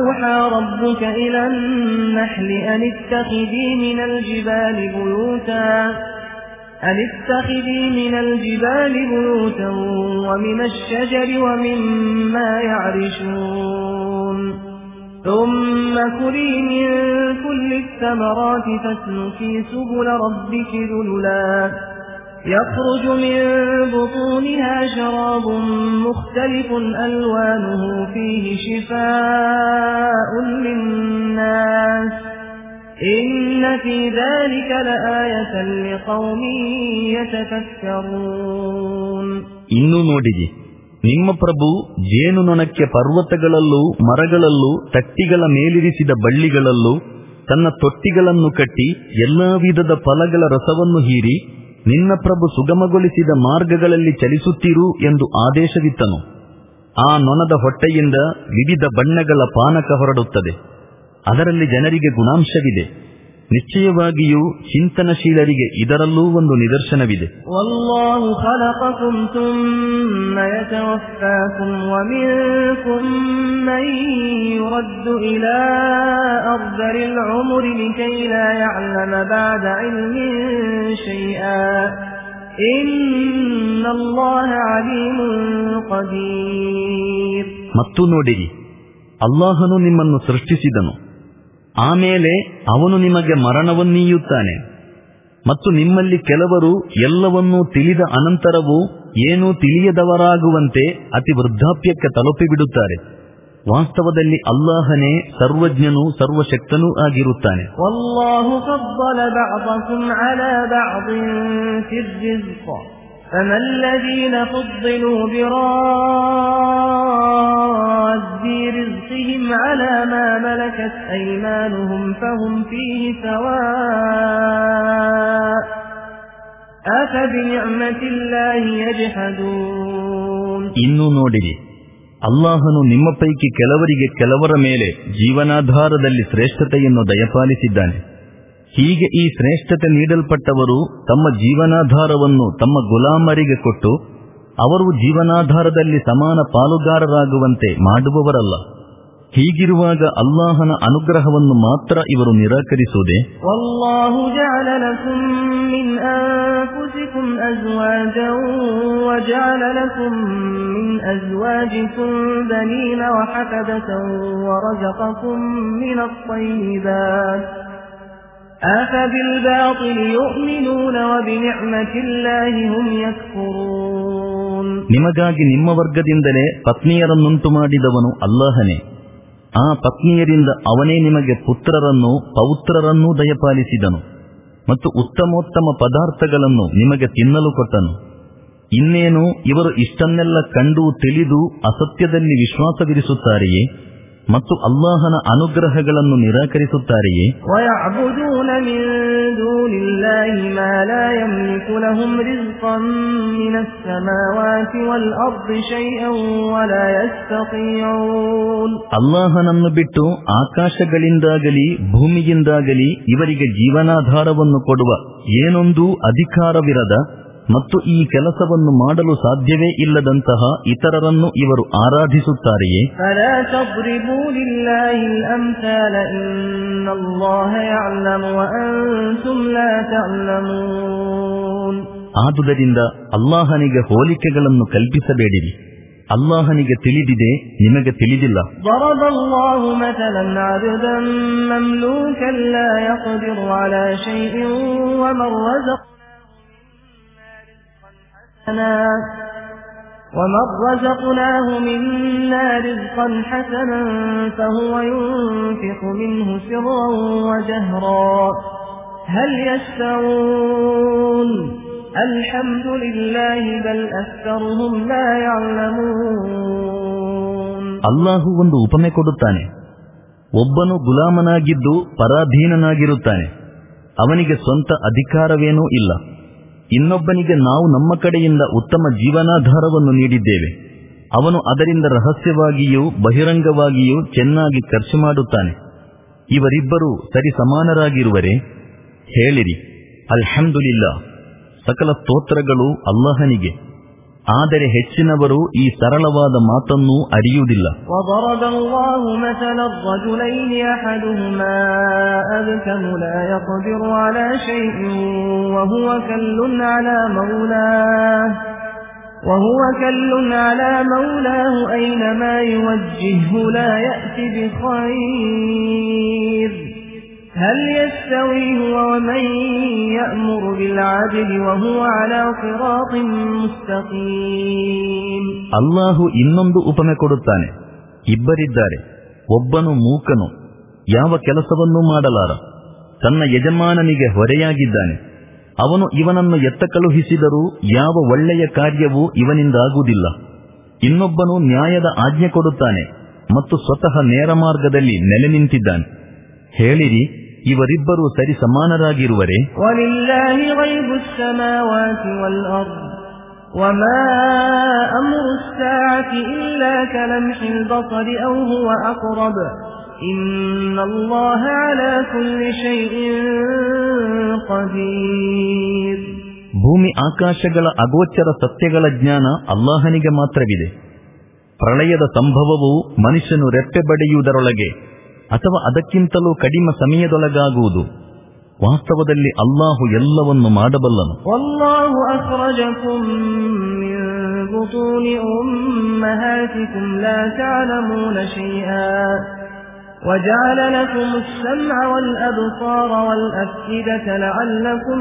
أن اتخذي من الجبال بيوتا ومن الشجر ومما يعرشون ثم كلي من كل الثمرات فاسلكي سبل ربك ذللا يخرج من بطونها شراب مختلف ألوانه فيه شفاء للناس إن في ذلك لآية لقوم يتفكرون. ಇನ್ನು ನೋಡಿರಿ, ನಿಮ್ಮ ಪ್ರಭು ಜೇನುನೊಣಕ್ಕೆ ಪರ್ವತಗಳಲ್ಲೂ ಮರಗಳಲ್ಲೂ ತಟ್ಟಿಗಳ ಮೇಲಿರಿಸಿದ ಬಳ್ಳಿಗಳಲ್ಲೂ ತನ್ನ ತೊಟ್ಟಿಗಳನ್ನು ಕಟ್ಟಿ ಎಲ್ಲಾ ವಿಧದ ಫಲಗಳ ರಸವನ್ನು ಹೀರಿ ನಿನ್ನ ಪ್ರಭು ಸುಗಮಗೊಳಿಸಿದ ಮಾರ್ಗಗಳಲ್ಲಿ ಚಲಿಸುತ್ತಿರು ಎಂದು ಆದೇಶವಿತ್ತನು. ಆ ನೊಣದ ಹೊಟ್ಟೆಯಿಂದ ವಿವಿಧ ಬಣ್ಣಗಳ ಪಾನಕ ಹೊರಡುತ್ತದೆ. ಅದರಲ್ಲಿ ಜನರಿಗೆ ಗುಣಾಂಶವಿದೆ. ನಿಶ್ಚಯವಾಗಿಯೂ ಚಿಂತನಶೀಲರಿಗೆ ಇದರಲ್ಲೂ ಒಂದು ನಿದರ್ಶನವಿದೆ. ವಲ್ಲಾಹು ಖಲಕಕುಂ ಥುಮ್ಮ ಯತವಫಾಕುಂ ವಮಿನ್ಕುಂ ಮನ್ ಯುರದ್ದು ಇಲಾ ಅರ್ದಲಿಲ್ ಉಮ್ರಿ ಲಿಕೈ ಲಾ ಯಅಲಮ ಬಅದ ಇಲ್ಮಿನ್ ಶೈಆ ಇನ್ನಲ್ಲಾಹ ಅಲೀಮುನ್ ಖದೀರ್. ಮತ್ತು ನೋಡಿರಿ, ಅಲ್ಲಾಹನು ನಿಮ್ಮನ್ನು ಸೃಷ್ಟಿಸಿದನು, ಆಮೇಲೆ ಅವನು ನಿಮಗೆ ಮರಣವನ್ನೀಯುತ್ತಾನೆ. ಮತ್ತು ನಿಮ್ಮಲ್ಲಿ ಕೆಲವರು ಎಲ್ಲವನ್ನೂ ತಿಳಿದ ಅನಂತರವೂ ಏನೂ ತಿಳಿಯದವರಾಗುವಂತೆ ಅತಿ ವೃದ್ಧಾಪ್ಯಕ್ಕೆ ತಲುಪಿಬಿಡುತ್ತಾರೆ. ವಾಸ್ತವದಲ್ಲಿ ಅಲ್ಲಾಹನೇ ಸರ್ವಜ್ಞನೂ ಸರ್ವಶಕ್ತನೂ ಆಗಿರುತ್ತಾನೆ. ವಲ್ಲಾಹು ಫದ್ದಲ ಬಅದಕುಂ ಅಲಾ ಬಅದಿನ್ ಫಿರ್ ರಿಜ್ಕ್ فما الذين فضلوا براد رزقهم على ما ملكت أيمانهم فهم فيه سواء أفبنعمة الله يجحدون. ಇನ್ನು ನೋಡಿರಿ, ಅಲ್ಲಾಹನು ನಿಮ್ಮ ಪೈಕಿ ಕೆಲವರಿಗೆ ಕೆಲವರ ಮೇಲೆ ಜೀವನಾಧಾರದಲ್ಲಿ ಶ್ರೇಷ್ಠತೆಯನ್ನು ದಯಪಾಲಿಸಿದ್ದಾನೆ. ಹೀಗೆ ಈ ಶ್ರೇಷ್ಠತೆ ನೀಡಲ್ಪಟ್ಟವರು ತಮ್ಮ ಜೀವನಾಧಾರವನ್ನು ತಮ್ಮ ಗುಲಾಮರಿಗೆ ಕೊಟ್ಟು ಅವರು ಜೀವನಾಧಾರದಲ್ಲಿ ಸಮಾನ ಪಾಲುಗಾರರಾಗುವಂತೆ ಮಾಡುವವರಲ್ಲ. ಹೀಗಿರುವಾಗ ಅಲ್ಲಾಹನ ಅನುಗ್ರಹವನ್ನು ಮಾತ್ರ ಇವರು ನಿರಾಕರಿಸುವುದೇ? ವಲ್ಲಾಹು ಜಅಲ ಲಕುಂ ಮಿನ್ ಅನ್ಫುಸಿಕುಂ ಅಜ್ವಾಜನ್ ವಜಅಲ ಲಕುಂ ಮಿನ್ ಅಜ್ವಾಜಿಕುಂ ಬನೀನ ವಹಫದತನ್ ವರಜಕಕುಂ ಮಿನತ್ ತಯ್ಯಿಬಾತ್ أفبالباطل يؤمنون وبنعمة الله هم يكفرون. ನಿಮಗಾಗಿ ನಿಮ್ಮ ವರ್ಗದಿಂದಲೇ ಪತ್ನಿಯರನ್ನುಂಟು ಮಾಡಿದವನು ಅಲ್ಲಾಹನೇ. ಆ ಪತ್ನಿಯರಿಂದ ಅವನೇ ನಿಮಗೆ ಪುತ್ರರನ್ನೂ ಪೌತ್ರರನ್ನೂ ದಯಪಾಲಿಸಿದನು ಮತ್ತು ಉತ್ತಮೋತ್ತಮ ಪದಾರ್ಥಗಳನ್ನು ನಿಮಗೆ ತಿನ್ನಲು ಕೊಟ್ಟನು. ಇನ್ನೇನು ಇವರು ಇಷ್ಟನ್ನೆಲ್ಲ ಕಂಡು ತಿಳಿದು ಅಸತ್ಯದಲ್ಲಿ ವಿಶ್ವಾಸವಿರಿಸುತ್ತಾರೆಯೇ ಮತ್ತು ಅಲ್ಲಾಹನ ಅನುಗ್ರಹಗಳನ್ನು ನಿರಾಕರಿಸುತ್ತಾರೆಯೇ? ವಯಅಬುದೂನ ಮಿನ್ ದೂನಿಲ್ಲಾಹಿ ಮಾ ಲಾ ಯಮ್ಲಿಕು ಲಹುಂ ರಿಜ್ಕನ್ ಮಿನಸ್ ಸಮಾವಾತಿ ವಲ್ ಅರ್ದಿ ಶೈಅನ್ ವಲಾ ಯಸ್ತತೀಊನ್. ಅಲ್ಲಾಹನನ್ನು ಬಿಟ್ಟು ಆಕಾಶಗಳಿಂದಾಗಲಿ ಭೂಮಿಯಿಂದಾಗಲಿ ಇವರಿಗೆ ಜೀವನಾಧಾರವನ್ನು ಕೊಡುವ ಏನೊಂದೂ ಅಧಿಕಾರವಿರದ ಮತ್ತು ಈ ಕೆಲಸವನ್ನು ಮಾಡಲು ಸಾಧ್ಯವೇ ಇಲ್ಲದಂತಹ ಇತರರನ್ನು ಇವರು ಆರಾಧಿಸುತ್ತಾರೆಯೇ? ಫಲಾ ತದ್ರಿಬೂ ಲಿಲ್ಲಾಹಿಲ್ ಅಮ್ಸಾಲ ಇನ್ನಲ್ಲಾಹ ಯಅಲಮು ವ ಅಂತುಂ ಲಾ ತಅಲಮೂನ್. ಆದುದರಿಂದ ಅಲ್ಲಾಹನಿಗೆ ಹೋಲಿಕೆಗಳನ್ನು ಕಲ್ಪಿಸಬೇಡಿರಿ. ಅಲ್ಲಾಹನಿಗೆ ತಿಳಿದಿದೆ, ನಿಮಗೆ ತಿಳಿದಿಲ್ಲ. ضربallahu mathalan 'abdan mamlukan la yaqdiru 'ala shay'in wa man razaqa ومن رزقناه منا رزقا حسنا فهو ينفق منه سرا وجهرا هل يستوون ಅಲ್ಹಮ್ದುಲಿಲ್ಲಾಹಿ ಬಲ್ ಅಕ್ತರುಹುಂ ಲಾ ಯಅಲಮೂನ್. ಅಲ್ಲಾಹು ಒಂದು ಉಪಮೆ ಕೊಡುತ್ತಾನೆ. ಒಬ್ಬನು ಗುಲಾಮನಾಗಿದ್ದು ಪರಾಧೀನನಾಗಿರುತ್ತಾನೆ. ಅವನಿಗೆ ಸ್ವಂತ ಅಧಿಕಾರವೇನೂ ಇಲ್ಲ. ಇನ್ನೊಬ್ಬನಿಗೆ ನಾವು ನಮ್ಮ ಕಡೆಯಿಂದ ಉತ್ತಮ ಜೀವನಾಧಾರವನ್ನು ನೀಡಿದ್ದೇವೆ. ಅವನು ಅದರಿಂದ ರಹಸ್ಯವಾಗಿಯೂ ಬಹಿರಂಗವಾಗಿಯೂ ಚೆನ್ನಾಗಿ ಖರ್ಚು ಮಾಡುತ್ತಾನೆ. ಇವರಿಬ್ಬರು ಸರಿ ಸಮಾನರಾಗಿರುವರೆ? ಹೇಳಿರಿ, ಅಲ್ಹಮ್ದುಲಿಲ್ಲಾ, ಸಕಲ ಸ್ತೋತ್ರಗಳು ಅಲ್ಲಾಹನಿಗೆ. ಆದರೆ ಹೆಚ್ಚಿನವರು ಈ ಸರಳವಾದ ಮಾತನ್ನು ಅರಿಯುವುದಿಲ್ಲ. وضرب الله مثلا الرجلين أحدهما أبكم لا يقدر على شيء وهو كل على مولاه وهو كل على مولاه أينما يوجهه لا يأتي بخير هل يستوي هو ومن يأمر بالعدل وهو على صراط مستقيم. ಅಲ್ಲಾಹು ಇನ್ನೊಂದು ಉಪಮೆ ಕೊಡುತ್ತಾನೆ. ಇಬ್ಬರಿದ್ದಾರೆ. ಒಬ್ಬನು ಮೂಕನು, ಯಾವ ಕೆಲಸವನ್ನೂ ಮಾಡಲಾರ, ತನ್ನ ಯಜಮಾನನಿಗೆ ಹೊರೆಯಾಗಿದ್ದಾನೆ. ಅವನು ಇವನನ್ನು ಎತ್ತ ಕಳುಹಿಸಿದರೂ ಯಾವ ಒಳ್ಳೆಯ ಕಾರ್ಯವೂ ಇವನಿಂದಾಗುವುದಿಲ್ಲ. ಇನ್ನೊಬ್ಬನು ನ್ಯಾಯದ ಆಜ್ಞೆ ಕೊಡುತ್ತಾನೆ ಮತ್ತು ಸ್ವತಃ ನೇರ ಮಾರ್ಗದಲ್ಲಿ ನೆಲೆ ನಿಂತಿದ್ದಾನೆ. ಹೇಳಿರಿ, ಇವರಿಬ್ಬರು ಸರಿ ಸಮಾನರಾಗಿರುವರೆ? ವಲಿಲ್ಲಾಹಿ ಗೈಬುಸ್ ಸಮಾವಾತಿ ವಲ್ ಅರ್ದ್ ವಮಾ ಅಮ್ರು ಸ್ಸಾಅತಿ ಇಲ್ಲಾ ಕಲಮ್ಹಿಲ್ ಬಸರಿ ಔ ಹುವ ಅಕ್ರಬ್ ಇನ್ನಲ್ಲಾಹ ಅಲಾ ಕುಲ್ಲಿ ಶೈಇನ್ ಖದೀರ್. ಭೂಮಿ ಆಕಾಶಗಳ ಅಗೋಚರ ಸತ್ಯಗಳ ಜ್ಞಾನ ಅಲ್ಲಾಹನಿಗೆ ಮಾತ್ರವಿದೆ. ಪ್ರಳಯದ ಸಂಭವವು ಮನುಷ್ಯನು ರೆಪ್ಪೆ ಬಡಿಯುವುದರೊಳಗೆ ಅಥವಾ ಅದಕ್ಕಿಂತಲೂ ಕಡಿಮೆ ಸಮಯದೊಳಗಾಗುವುದು. ವಾಸ್ತವದಲ್ಲಿ ಅಲ್ಲಾಹು ಎಲ್ಲವನ್ನು ಮಾಡಬಲ್ಲನು. ವಲ್ಲಾಹು ಅಖ್ರಜಕುಂ ಮಿನ್ ಬುತೂನಿ ಉಮ್ಮಹಾತಿಕುಂ ಲಾ ತಅಲಮೂನ ಶೈಆ ವಜಅಲ ಲಕುಮುಸ್ ಸಮಅ ವಲ್ ಅಬ್ಸಾರ ವಲ್ ಅಫ್ಇದತ ಲಅಲ್ಲಕುಂ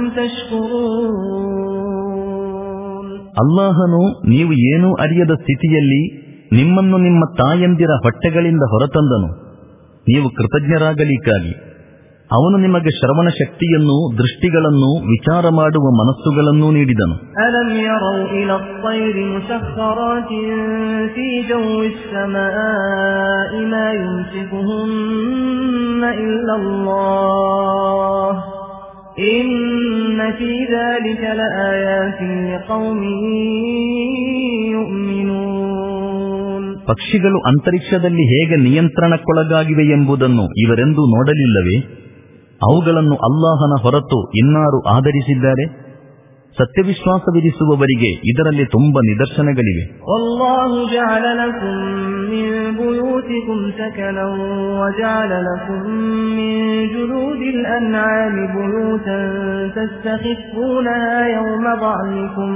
ತಶ್ಕುರೂನ್. ಅಲ್ಲಾಹನು ನೀವು ಏನೂ ಅರಿಯದ ಸ್ಥಿತಿಯಲ್ಲಿ ನಿಮ್ಮನ್ನು ನಿಮ್ಮ ತಾಯಂದಿರ ಹೊಟ್ಟೆಗಳಿಂದ ಹೊರತಂದನು, ನೀವು ಕೃತಜ್ಞರಾಗಲಿಕ್ಕಾಗಿ. ಅವನು ನಿಮಗೆ ಶ್ರವಣ ಶಕ್ತಿಯನ್ನು, ದೃಷ್ಟಿಗಳನ್ನು, ವಿಚಾರ ಮಾಡುವ ಮನಸ್ಸುಗಳನ್ನೂ ನೀಡಿದನು. ಅಲಂ ಯರೌ ಇಲಾ ಅತ್-ತೈರಿ ಮುಸಖ್ಖರಾತಿನ್ ಫೀ ಜವ್ವಿಸ್ ಸಮಾಇ ಮಾ ಯುಮ್ಸಿಕುಹುನ್ನ ಇಲ್ಲಲ್ಲಾಹ್ ಇನ್ನ ಫೀ ذلك ಲಆಯಾತಿನ್ ಲಿಕೌಮಿನ್ ಯುಮಿನೂನ್. ಪಕ್ಷಿಗಳು ಅಂತರಿಕ್ಷದಲ್ಲಿ ಹೇಗೆ ನಿಯಂತ್ರಣಕ್ಕೊಳಗಾಗಿವೆ ಎಂಬುದನ್ನು ಇವರೆಂದೂ ನೋಡಲಿಲ್ಲವೇ? ಅವುಗಳನ್ನು ಅಲ್ಲಾಹನ ಹೊರತು ಇನ್ನಾರು ಆಧರಿಸಿದ್ದಾರೆ? ಸತ್ಯವಿಶ್ವಾಸವಿರಿಸುವವರಿಗೆ ಇದರಲ್ಲಿ ತುಂಬ ನಿದರ್ಶನಗಳಿವೆ. ವಲ್ಲಾಹು ಜಅಲ ಲಕುಂ ಮಿನ್ ಬುಯೂತಿಕುಂ ಸಕನನ್ ವಜಅಲ ಲಕುಂ ಮಿನ್ ಜುಲೂದಿಲ್ ಅನ್ಆಮಿ ಬುಯೂತನ್ ತಸ್ತಖಿಫೂನಹಾ ಯೌಮ ضعنಿಕುಂ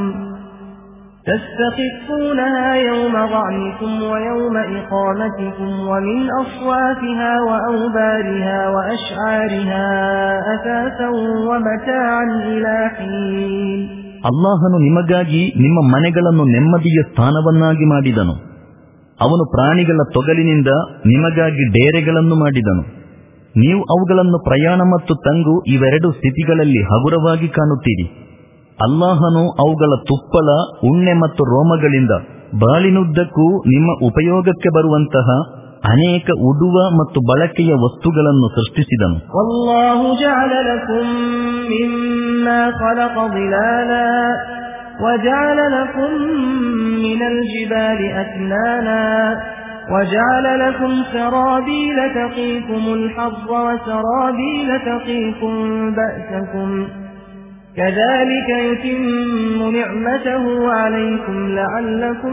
تستخفونها يوم ضعنكم ويوم إقامتكم ومن أصوافها وأوبارها وأشعارها أثاثا ومتاعا إلى حين. ಅಲ್ಲಾಹನು ನಿಮಗಾಗಿ ನಿಮ್ಮ ಮನೆಗಳನ್ನು ನೆಮ್ಮದಿಯ ಸ್ಥಾನವನ್ನಾಗಿ ಮಾಡಿದನು. ಅವನು ಪ್ರಾಣಿಗಳ ತೊಗಲಿನಿಂದ ನಿಮಗಾಗಿ ಡೇರೆಗಳನ್ನು ಮಾಡಿದನು. ನೀವು ಅವುಗಳನ್ನು ಪ್ರಯಾಣ ಮತ್ತು ತಂಗು ಇವೆರಡು ಸ್ಥಿತಿಗಳಲ್ಲಿ ಹಗುರವಾಗಿ ಕಾಣುತ್ತೀರಿ. ಅಲ್ಲಾಹನು ಅವುಗಳ ತುಪ್ಪಳ, ಉಣ್ಣೆ ಮತ್ತು ರೋಮಗಳಿಂದ ಬಾಳಿನುದ್ದಕ್ಕೂ ನಿಮ್ಮ ಉಪಯೋಗಕ್ಕೆ ಬರುವಂತಹ ಅನೇಕ ಉಡುವ ಮತ್ತು ಬಳಕೆಯ ವಸ್ತುಗಳನ್ನು ಸೃಷ್ಟಿಸಿದನು. ವಲ್ಲಾಹು ಜಅಲ ಲಕುಂ ಮಿಮ್ಮಾ ಖಲಕ ಜಿಲಾಲಾ ವಜಅಲ ಲಕುಂ ಮಿನಲ್ ಜಿಬಾಲಿ ಅಕ್ನಾನಾ وجعل لكم سرابيل تقيكم الحر وسرابيل تقيكم بأسكم كذلك يتم نعمته عليكم لعلكم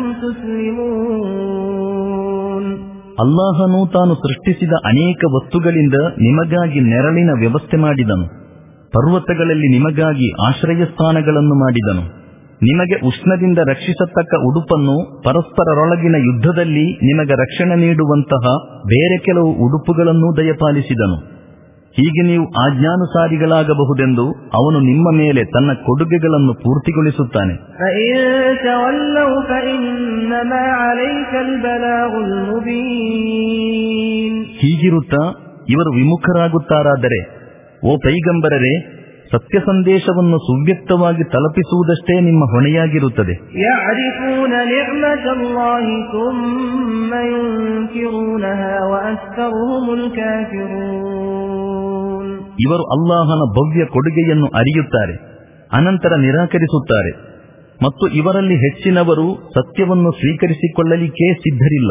تسلمون. ಅಲ್ಲಾಹನು ತಾನು ಸೃಷ್ಟಿಸಿದ ಅನೇಕ ವಸ್ತುಗಳಿಂದ ನಿಮಗಾಗಿ ನೆರಳಿನ ವ್ಯವಸ್ಥೆ ಮಾಡಿದನು. ಪರ್ವತಗಳಲ್ಲಿ ನಿಮಗಾಗಿ ಆಶ್ರಯ ಸ್ಥಾನಗಳನ್ನು ಮಾಡಿದನು. ನಿಮಗೆ ಉಷ್ಣದಿಂದ ರಕ್ಷಿಸತಕ್ಕ ಉಡುಪನ್ನು, ಪರಸ್ಪರರೊಳಗಿನ ಯುದ್ಧದಲ್ಲಿ ನಿಮಗೆ ರಕ್ಷಣೆ ನೀಡುವಂತಹ ಬೇರೆ ಕೆಲವು ಉಡುಪುಗಳನ್ನೂ ದಯಪಾಲಿಸಿದನು. ಹೀಗೆ ನೀವು ಆಜ್ಞಾನುಸಾರಿಗಳಾಗಬಹುದೆಂದು ಅವನು ನಿಮ್ಮ ಮೇಲೆ ತನ್ನ ಕೊಡುಗೆಗಳನ್ನು ಪೂರ್ತಿಗೊಳಿಸುತ್ತಾನೆ. ಹೀಗಿರುತ್ತಾ ಇವರು ವಿಮುಖರಾಗುತ್ತಾರಾದರೆ, ಓ ಪೈಗಂಬರರೇ, ಸತ್ಯ ಸಂದೇಶವನ್ನು ಸುವ್ಯಕ್ತವಾಗಿ ತಲುಪಿಸುವುದಷ್ಟೇ ನಿಮ್ಮ ಹೊಣೆಯಾಗಿರುತ್ತದೆ. ಇವರು ಅಲ್ಲಾಹನ ಭವ್ಯ ಕೊಡುಗೆಯನ್ನು ಅರಿಯುತ್ತಾರೆ, ಅನಂತರ ನಿರಾಕರಿಸುತ್ತಾರೆ, ಮತ್ತು ಇವರಲ್ಲಿ ಹೆಚ್ಚಿನವರು ಸತ್ಯವನ್ನು ಸ್ವೀಕರಿಸಿಕೊಳ್ಳಲಿಕ್ಕೆ ಸಿದ್ಧರಿಲ್ಲ.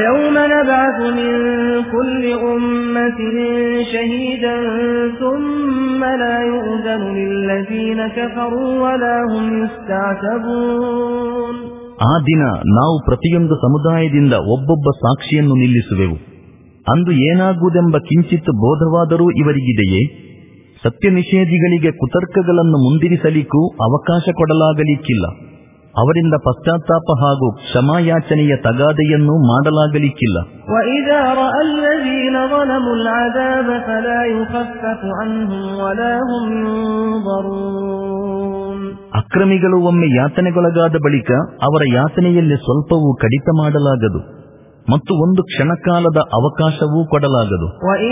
ಆ ದಿನ ನಾವು ಪ್ರತಿಯೊಂದು ಸಮುದಾಯದಿಂದ ಒಬ್ಬೊಬ್ಬ ಸಾಕ್ಷಿಯನ್ನು ನಿಲ್ಲಿಸುವೆವು. ಅಂದು ಏನಾಗುವುದೆಂಬ ಕಿಂಚಿತ್ ಬೋಧವಾದರೂ ಇವರಿಗಿದೆಯೇ? ಸತ್ಯ ನಿಷೇಧಿಗಳಿಗೆ ಕುತರ್ಕಗಳನ್ನು ಮುಂದಿರಿಸಲಿಕ್ಕೂ ಅವಕಾಶ ಕೊಡಲಾಗಲಿಕ್ಕಿಲ್ಲ. ಅವರಿಂದ ಪಶ್ಚಾತ್ತಾಪ ಹಾಗೂ ಕ್ಷಮಾಯಾಚನೆಯ ತಗಾದೆಯನ್ನು ಮಾಡಲಾಗಲಿಕ್ಕಿಲ್ಲ. ಅಕ್ರಮಿಗಳು ಒಮ್ಮೆ ಯಾತನೆಗೊಳಗಾದ ಬಳಿಕ ಅವರ ಯಾತನೆಯಲ್ಲಿ ಸ್ವಲ್ಪವೂ ಕಡಿತ ಮಾಡಲಾಗದು ಮತ್ತು ಒಂದು ಕ್ಷಣಕಾಲದ ಅವಕಾಶವೂ ಕೊಡಲಾಗದು.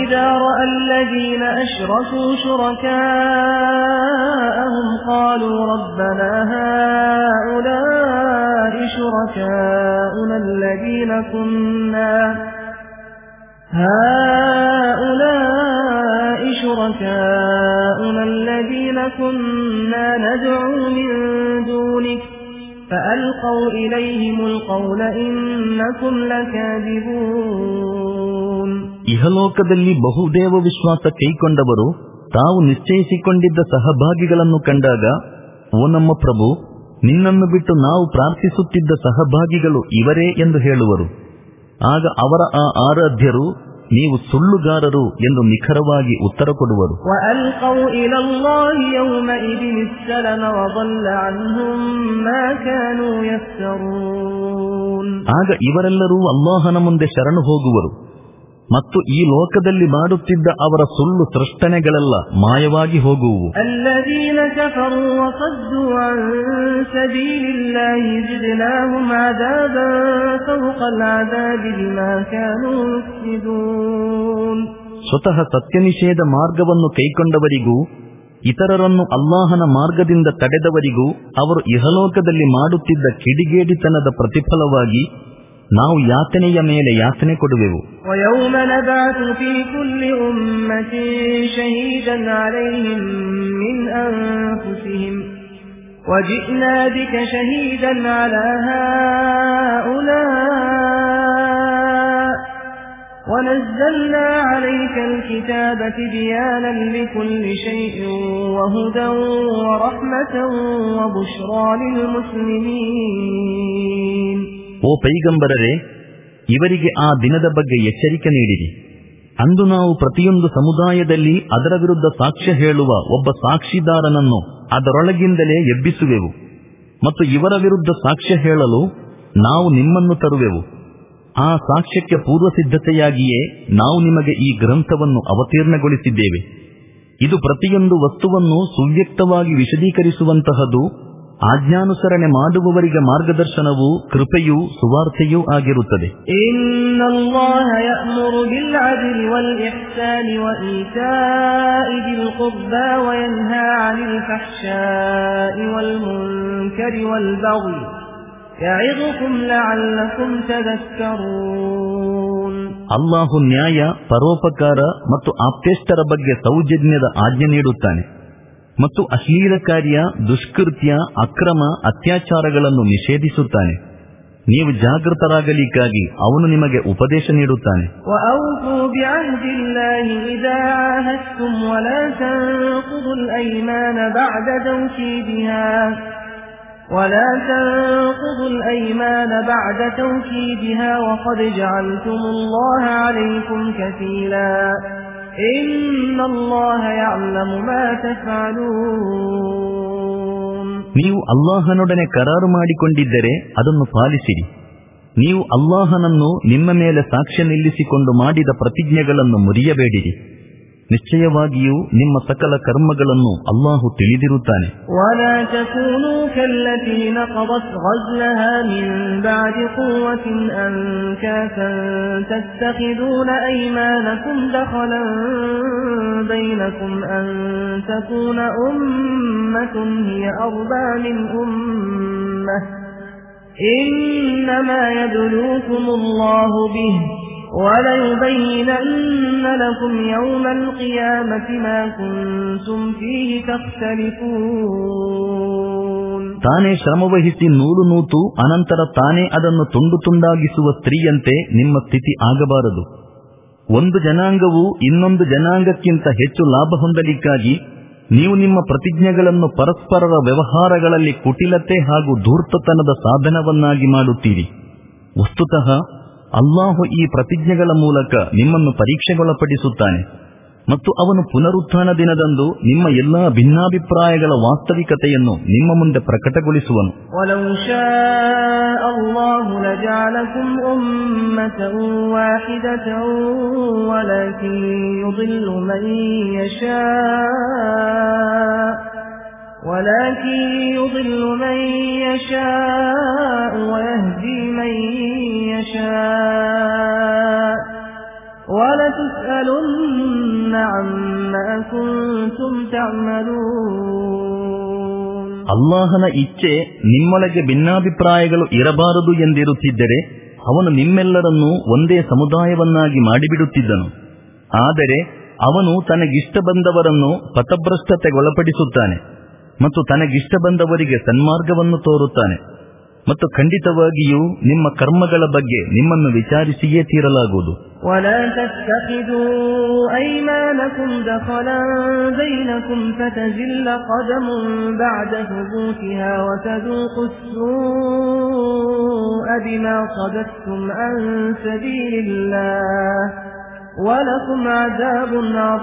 هؤلاء شركاؤنا الذين كنا ندعو من دونك فألقوا إليهم القول إنكم لكاذبون. ಇಹಲೋಕದಲ್ಲಿ ಬಹುದೇವ ವಿಶ್ವಾಸ ಕೈಕೊಂಡವರು ತಾವು ನಿಶ್ಚಯಿಸಿಕೊಂಡಿದ್ದ ಸಹಭಾಗಿಗಳನ್ನು ಕಂಡಾಗ, ಓ ನಮ್ಮ ಪ್ರಭು, ನಿನ್ನನ್ನು ಬಿಟ್ಟು ನಾವು ಪ್ರಾರ್ಥಿಸುತ್ತಿದ್ದ ಸಹಭಾಗಿಗಳು ಇವರೇ ಎಂದು ಹೇಳುವರು. ಆಗ ಅವರ ಆ ಆರಾಧ್ಯರು ನೀವು ಸುಳ್ಳುಗಾರರು ಎಂದು ನಿಖರವಾಗಿ ಉತ್ತರ ಕೊಡುವರು. ಆಗ ಇವರೆಲ್ಲರೂ ಅಲ್ಲಾಹನ ಮುಂದೆ ಶರಣು ಹೋಗುವರು ಮತ್ತು ಈ ಲೋಕದಲ್ಲಿ ಮಾಡುತ್ತಿದ್ದ ಅವರ ಸುಳ್ಳು ಸೃಷ್ಟನೆಗಳೆಲ್ಲ ಮಾಯವಾಗಿ ಹೋಗುವು. ಸ್ವತಃ ಸತ್ಯನಿಷೇಧ ಮಾರ್ಗವನ್ನು ಕೈಕೊಂಡವರಿಗೂ ಇತರರನ್ನು ಅಲ್ಲಾಹನ ಮಾರ್ಗದಿಂದ ತಡೆದವರಿಗೂ ಅವರು ಇಹಲೋಕದಲ್ಲಿ ಮಾಡುತ್ತಿದ್ದ ಕಿಡಿಗೇಡಿತನದ ಪ್ರತಿಫಲವಾಗಿ ನಾವು ಯಾತನೆಯ ಮೇಲೆ ಯಾತನೆ ಕೊಡುವೆವು. ونزلنا عليك الكتاب تبيانا لكل شيء وهدى ورحمة وبشرى للمسلمين. ಓ ಪೈಗಂಬರರೇ, ಇವರಿಗೆ ಆ ದಿನದ ಬಗ್ಗೆ ಎಚ್ಚರಿಕೆ ನೀಡಿರಿ. ಅಂದು ನಾವು ಪ್ರತಿಯೊಂದು ಸಮುದಾಯದಲ್ಲಿ ಅದರ ವಿರುದ್ಧ ಸಾಕ್ಷ್ಯ ಹೇಳುವ ಒಬ್ಬ ಸಾಕ್ಷಿದಾರನನ್ನು ಅದರೊಳಗಿಂದಲೇ ಎಬ್ಬಿಸುವೆವು ಮತ್ತು ಇವರ ವಿರುದ್ಧ ಸಾಕ್ಷ್ಯ ಹೇಳಲು ನಾವು ನಿಮ್ಮನ್ನು ತರುವೆವು. ಆ ಸಾಕ್ಷ್ಯಕ್ಕೆ ಪೂರ್ವ ಸಿದ್ಧತೆಯಾಗಿಯೇ ನಾವು ನಿಮಗೆ ಈ ಗ್ರಂಥವನ್ನು ಅವತೀರ್ಣಗೊಳಿಸಿದ್ದೇವೆ. ಇದು ಪ್ರತಿಯೊಂದು ವಸ್ತುವನ್ನು ಸುವ್ಯಕ್ತವಾಗಿ ವಿಶದೀಕರಿಸುವಂತಹದ್ದು, ಆಜ್ಞಾನುಸರಣೆ ಮಾಡುವವರಿಗೆ ಮಾರ್ಗದರ್ಶನವೂ ಕೃಪೆಯೂ ಸುವಾರ್ತೆಯೂ ಆಗಿರುತ್ತದೆ. ಇನ್ನಲ್ಲಾಹ ಯಅಮುರು ಬಿಲ್ ಅದ್ಲಿ ವಲ್ ಇಹ್ಸಾನಿ ವ ಈತಾಇ ದಿಲ್ ಕುರ್ಬಾ ವ ಯನ್ಹಾ ಅನಿಲ್ ಫಹ್ಶಾಇ ವಲ್ ಮುನ್ಕರಿ ವಲ್ ಬಗ್ಯಿ ಯಇದುಕುಂ ಲಅಲ್ಲಕುಂ ತದಕ್ಕರೂನ್. ಅಲ್ಲಾಹು ನ್ಯಾಯ, ಪರೋಪಕಾರ ಮತ್ತು ಆಪ್ತೇಷ್ಟರ ಬಗ್ಗೆ ಸೌಜನ್ಯದ ಆಜ್ಞೆ ನೀಡುತ್ತಾನೆ ಮತ್ತು ಅಶ್ಲೀಲ ಕಾರ್ಯ, ದುಷ್ಕೃತ್ಯ, ಅಕ್ರಮ, ಅತ್ಯಾಚಾರಗಳನ್ನು ನಿಷೇಧಿಸುತ್ತಾನೆ. ನೀವು ಜಾಗೃತರಾಗಲಿಕ್ಕಾಗಿ ಅವನು ನಿಮಗೆ ಉಪದೇಶ ನೀಡುತ್ತಾನೆ. ولا تنقضوا الأيمان بعد توكيدها وقد جعلتم الله عليكم كفيلا إن الله يعلم ما تفعلون. ನೀವು ಅಲ್ಲಾಹನೊಡನೆ ಕರಾರು ಮಾಡಿಕೊಂಡಿದ್ದರೆ ಅದನ್ನು ಪಾಲಿಸಿರಿ. ನೀವು ಅಲ್ಲಾಹನನ್ನು ನಿಮ್ಮ ಮೇಲೆ ಸಾಕ್ಷ್ಯ ನಿಲ್ಲಿಸಿಕೊಂಡು ಮಾಡಿದ ಪ್ರತಿಜ್ಞೆಗಳನ್ನು ಮುರಿಯಬೇಡಿರಿ. ನಿಶ್ಚಯವಾಗಿಯೂ ನಿಮ್ಮ ಸಕಲ ಕರ್ಮಗಳನ್ನು ಅಲ್ಲಾಹು ತಿಳಿದಿರುತ್ತಾನೆ. ولا تكونوا كالتي نقضت غزلها من بعد قوة أنكاثا تتخذون أيمانكم دخلا بينكم أن تكون أمة هي أربى من أمة إنما يبلوكم الله به وَلَيُبَيِّنَنَّ لَكُمْ يَوْمَ الْقِيَامَةِ مَا كُنْتُمْ فِيهِ تَخْتَلِفُونَ. ತಾನೇ ಶ್ರಮವಹಿಸಿ ನೂಲು ನೂತು ಅನಂತರ ತಾನೇ ಅದನ್ನು ತುಂಡು ತುಂಡಾಗಿಸುವ ಸ್ತ್ರೀಯಂತೆ ನಿಮ್ಮ ಸ್ಥಿತಿ ಆಗಬಾರದು. ಒಂದು ಜನಾಂಗವು ಇನ್ನೊಂದು ಜನಾಂಗಕ್ಕಿಂತ ಹೆಚ್ಚು ಲಾಭ ಹೊಂದಲಿಕ್ಕಾಗಿ ನೀವು ನಿಮ್ಮ ಪ್ರತಿಜ್ಞೆಗಳನ್ನು ಪರಸ್ಪರರ ವ್ಯವಹಾರಗಳಲ್ಲಿ ಕುಟಿಲತೆ ಹಾಗೂ ಧೂರ್ತತನದ ಸಾಧನವನ್ನಾಗಿ ಮಾಡುತ್ತೀರಿ. ವಸ್ತುತಃ ಅಲ್ಲಾಹು ಈ ಪ್ರತಿಜ್ಞೆಗಳ ಮೂಲಕ ನಿಮ್ಮನ್ನು ಪರೀಕ್ಷೆಗೊಳಪಡಿಸುತ್ತಾನೆ ಮತ್ತು ಅವನು ಪುನರುತ್ಥಾನ ದಿನದಂದು ನಿಮ್ಮ ಎಲ್ಲಾ ಭಿನ್ನಾಭಿಪ್ರಾಯಗಳ ವಾಸ್ತವಿಕತೆಯನ್ನು ನಿಮ್ಮ ಮುಂದೆ ಪ್ರಕಟಗೊಳಿಸುವನು. ವಲೌ ಶಾಅ ಅಲ್ಲಾಹು ಲಜಅಲಕುಂ ಉಮ್ಮತನ್ ವಾಹಿದತನ್ ವಲಕಿನ್ ಯುದಿಲ್ಲು ಮನ್ ಯಶಾ ولكن يضل من يشاء ويهدي من يشاء ولتسألن عما كنتم تعملون. ಅಲ್ಲಾಹನ ಇಚ್ಛೆ ನಿಮ್ಮೊಳಗೆ ಭಿನ್ನಾಭಿಪ್ರಾಯಗಳು ಇರಬಾರದು ಎಂದಿರುತ್ತಿದ್ದರೆ ಅವನು ನಿಮ್ಮೆಲ್ಲರನ್ನೂ ಒಂದೇ ಸಮುದಾಯವನ್ನಾಗಿ ಮಾಡಿಬಿಡುತ್ತಿದ್ದನು. ಆದರೆ ಅವನು ತನಗಿಷ್ಟ ಬಂದವರನ್ನು ಪಥಭ್ರಷ್ಟತೆಗೊಳಪಡಿಸುತ್ತಾನೆ ಮತ್ತು ತನಗಿಷ್ಟ ಬಂದವರಿಗೆ ಸನ್ಮಾರ್ಗವನ್ನು ತೋರುತ್ತಾನೆ. ಮತ್ತು ಖಂಡಿತವಾಗಿಯೂ ನಿಮ್ಮ ಕರ್ಮಗಳ ಬಗ್ಗೆ ನಿಮ್ಮನ್ನು ವಿಚಾರಿಸಿಯೇ ತೀರಲಾಗುವುದು. ولا تتخذوا أيمانكم دخلا بينكم فتزل قدم بعد ثبوتها وتذوقوا السوء بما صددتم عن سبيل الله ولكم عذاب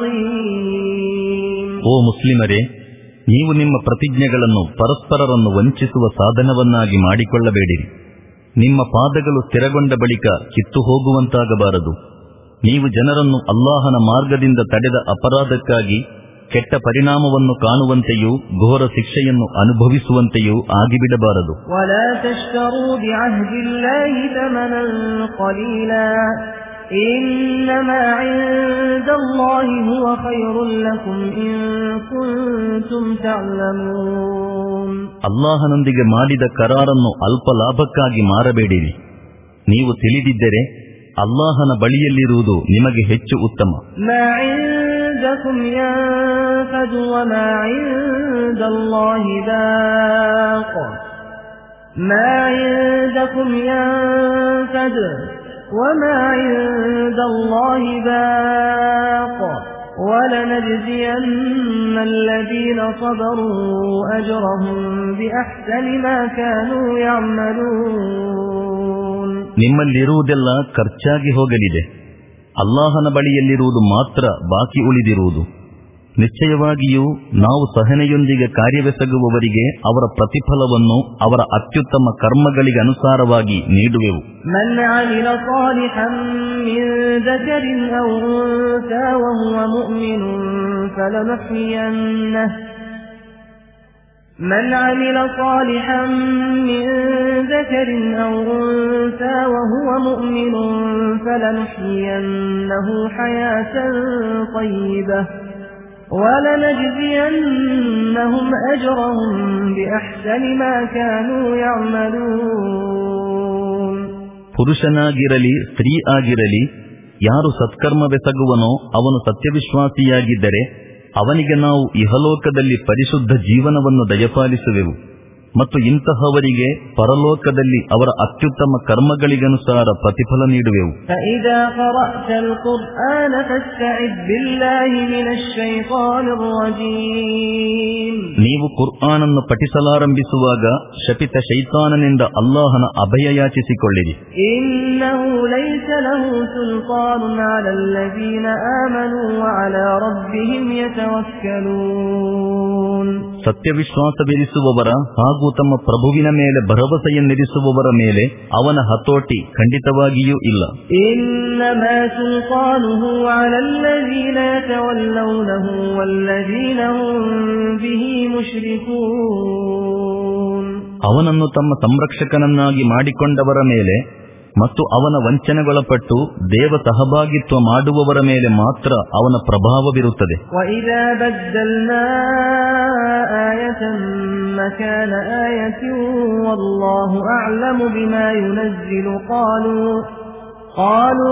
عظيم. ಓ ಮುಸ್ಲಿಮರೇ, ನೀವು ನಿಮ್ಮ ಪ್ರತಿಜ್ಞೆಗಳನ್ನು ಪರಸ್ಪರರನ್ನು ವಂಚಿಸುವ ಸಾಧನವನ್ನಾಗಿ ಮಾಡಿಕೊಳ್ಳಬೇಡಿರಿ. ನಿಮ್ಮ ಪಾದಗಳು ಸ್ಥಿರಗೊಂಡ ಬಳಿಕ ಕಿತ್ತು ಹೋಗುವಂತಾಗಬಾರದು. ನೀವು ಜನರನ್ನು ಅಲ್ಲಾಹನ ಮಾರ್ಗದಿಂದ ತಡೆದ ಅಪರಾಧಕ್ಕಾಗಿ ಕೆಟ್ಟ ಪರಿಣಾಮವನ್ನು ಕಾಣುವಂತೆಯೂ ಘೋರ ಶಿಕ್ಷೆಯನ್ನು ಅನುಭವಿಸುವಂತೆಯೂ ಆಗಿಬಿಡಬಾರದು. ವಲಾ ತಶ್ತರೂ ಬಿಅಹ್ದಿಲ್ಲಾಹಿ ಥಮನನ್ ಕಲೀಲಾ إنما عند الله هو خير لكم إن كنتم تعلمون. ಅಲ್ಲಾಹನೊಂದಿಗೆ ಮಾಡಿದ ಕರಾರನ್ನು ಅಲ್ಪ ಲಾಭಕ್ಕಾಗಿ ಮಾರಬೇಡಿರಿ. ನೀವು ತಿಳಿದಿದ್ದರೆ ಅಲ್ಲಾಹನ ಬಳಿಯಲ್ಲಿರುವುದು ನಿಮಗೆ ಹೆಚ್ಚು ಉತ್ತಮ. ಮಾ ಇಂದಕುಂ ಯನ್ಫದು ವಮಾ ಇಂದಲ್ಲಾಹಿ ಬಾಕ್. ಮಾ ಇಂದಕುಂ ಯನ್ಫದು وما عند الله باق ولنجزين الذين صبروا أجرهم بأحسن ما كانوا يعملون. ನಿಮ್ಮಲ್ಲಿರುವುದೆಲ್ಲ ಖರ್ಚಾಗಿ ಹೋಗಲಿದೆ. ಅಲ್ಲಾಹನ ಬಳಿಯಲ್ಲಿರುವುದು ಮಾತ್ರ ಬಾಕಿ ಉಳಿದಿರುವುದು. ನಿಶ್ಚಯವಾಗಿಯೂ ನಾವು ಸಹನೆಯೊಂದಿಗೆ ಕಾರ್ಯವೆಸಗುವವರಿಗೆ ಅವರ ಪ್ರತಿಫಲವನ್ನು ಅವರ ಅತ್ಯುತ್ತಮ ಕರ್ಮಗಳಿಗೆ ಅನುಸಾರವಾಗಿ ನೀಡುವೆವು. ಮನ್ ಅಮಿಲ ಸಾಲಿಹನ್ ಮಿನ್ ದಕರಿನ್ ಔ ಉನ್ಸಾ ವಹುವ ಮುಅ್ಮಿನುನ್ ಫಲನುಹ್ಯಿಯನ್ನಹು من عمل صالحا من ذكر أو أنثى وهو مؤمن فلنحيينه حياة طيبة وَلَنَجْزِيَنَّهُمْ أَجْرَهُمْ بِأَحْسَنِ مَا كَانُوا يَعْمَلُونَ. ಪುರುಷನಾಗಿರಲಿ ಸ್ತ್ರೀ ಆಗಿರಲಿ ಯಾರು ಸತ್ಕರ್ಮವೆಸಗುವನೋ ಅವನು ಸತ್ಯವಿಶ್ವಾಸಿಯಾಗಿದ್ದರೆ ಅವನಿಗೆ ನಾವು ಇಹಲೋಕದಲ್ಲಿ ಪರಿಶುದ್ಧ ಜೀವನವನ್ನು ದಯಪಾಲಿಸುವೆವು ಮತ್ತು ಇಂತಹವರಿಗೆ ಪರಲೋಕದಲ್ಲಿ ಅವರ ಅತ್ಯುತ್ತಮ ಕರ್ಮಗಳಿಗನುಸಾರ ಪ್ರತಿಫಲ ನೀಡುವೆವು. ನೀವು ಕುರ್ಆನನ್ನು ಪಠಿಸಲಾರಂಭಿಸುವಾಗ ಶಪಿತ ಶೈತಾನನಿಂದ ಅಲ್ಲಾಹನ ಅಭಯ ಯಾಚಿಸಿಕೊಳ್ಳಿರಿ. ಇನ್ನಹು ಲೈಸ ಲಹು ಸುಲ್ತಾನುನ್ ಅಲಲ್ಲದೀನ ಆಮನೂ ವಅಲಾ ರಬ್ಬಿಹಿಂ ಯತವಕ್ಕಲೂನ್. ಸತ್ಯವಿಶ್ವಾಸವಿರಿಸುವವರ ಹಾಗೂ ತಮ್ಮ ಪ್ರಭುವಿನ ಮೇಲೆ ಭರವಸೆಯನ್ನಿರಿಸುವವರ ಮೇಲೆ ಅವನ ಹತೋಟಿ ಖಂಡಿತವಾಗಿಯೂ ಇಲ್ಲ. ಇನ್ನಮಾ ಸುಲ್ತಾನುಹು ಅಲಲ್ಲದೀನ ಯತವಲ್ಲೌನಹು ವಲ್ಲದೀನ ಹುಂ ಬಿಹಿ ಮುಶ್ರಿಕೂನ್. ಅವನನ್ನು ತಮ್ಮ ಸಂರಕ್ಷಕನನ್ನಾಗಿ ಮಾಡಿಕೊಂಡವರ ಮೇಲೆ ಮತ್ತು ಅವನ ವಂಚನೆಗೊಳಪಟ್ಟು ದೇವ ಸಹಭಾಗಿತ್ವ ಮಾಡುವವರ ಮೇಲೆ ಮಾತ್ರ ಅವನ ಪ್ರಭಾವವಿರುತ್ತದೆ. ವಇದಾ ಬದ್ದಲ್ನಾ ಆಯತನ್ ಮಕಾನ ಆಯತಿನ್ ವಲ್ಲಾಹು ಅಅಲಮು ಬಿಮಾ ಯುನಜ್ಜಿಲು ಕಾಲೂ ಕಾಲೂ